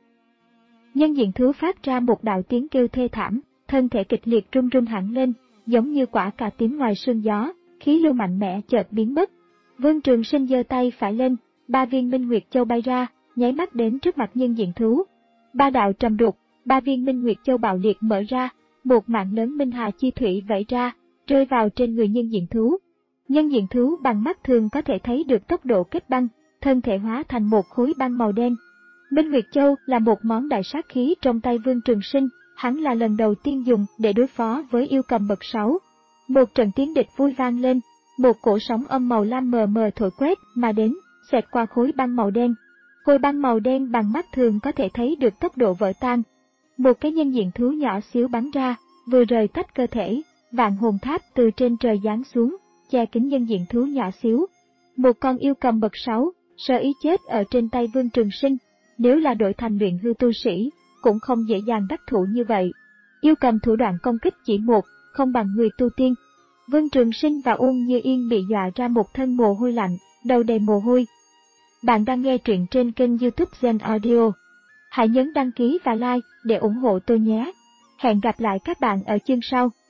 Nhân diện thú phát ra một đạo tiếng kêu thê thảm, thân thể kịch liệt run run hẳn lên, giống như quả cà tím ngoài sương gió, khí lưu mạnh mẽ chợt biến mất. Vương Trường Sinh giơ tay phải lên, ba viên Minh Nguyệt Châu bay ra, nháy mắt đến trước mặt nhân diện thú. Ba đạo trầm đục, ba viên Minh Nguyệt Châu bạo liệt mở ra, một mạng lớn minh hà chi thủy vẩy ra, rơi vào trên người nhân diện thú. Nhân diện thú bằng mắt thường có thể thấy được tốc độ kết băng, thân thể hóa thành một khối băng màu đen. Minh Nguyệt Châu là một món đại sát khí trong tay Vương Trường Sinh, hắn là lần đầu tiên dùng để đối phó với yêu cầm bậc sáu. Một trận tiếng địch vui vang lên, một cổ sóng âm màu lam mờ mờ thổi quét mà đến, xẹt qua khối băng màu đen. Khối băng màu đen bằng mắt thường có thể thấy được tốc độ vỡ tan. Một cái nhân diện thú nhỏ xíu bắn ra, vừa rời tách cơ thể, vạn hồn tháp từ trên trời giáng xuống, che kín nhân diện thú nhỏ xíu. Một con yêu cầm bậc sáu, sơ ý chết ở trên tay Vương Trường Sinh, nếu là đội thành luyện hư tu sĩ, cũng không dễ dàng đắc thủ như vậy. Yêu cầm thủ đoạn công kích chỉ một, không bằng người tu tiên. Vương Trường Sinh và Uông Như Yên bị dọa ra một thân mồ hôi lạnh, đầu đầy mồ hôi. Bạn đang nghe truyện trên kênh YouTube Gen Audio. Hãy nhấn đăng ký và like để ủng hộ tôi nhé. Hẹn gặp lại các bạn ở chương sau.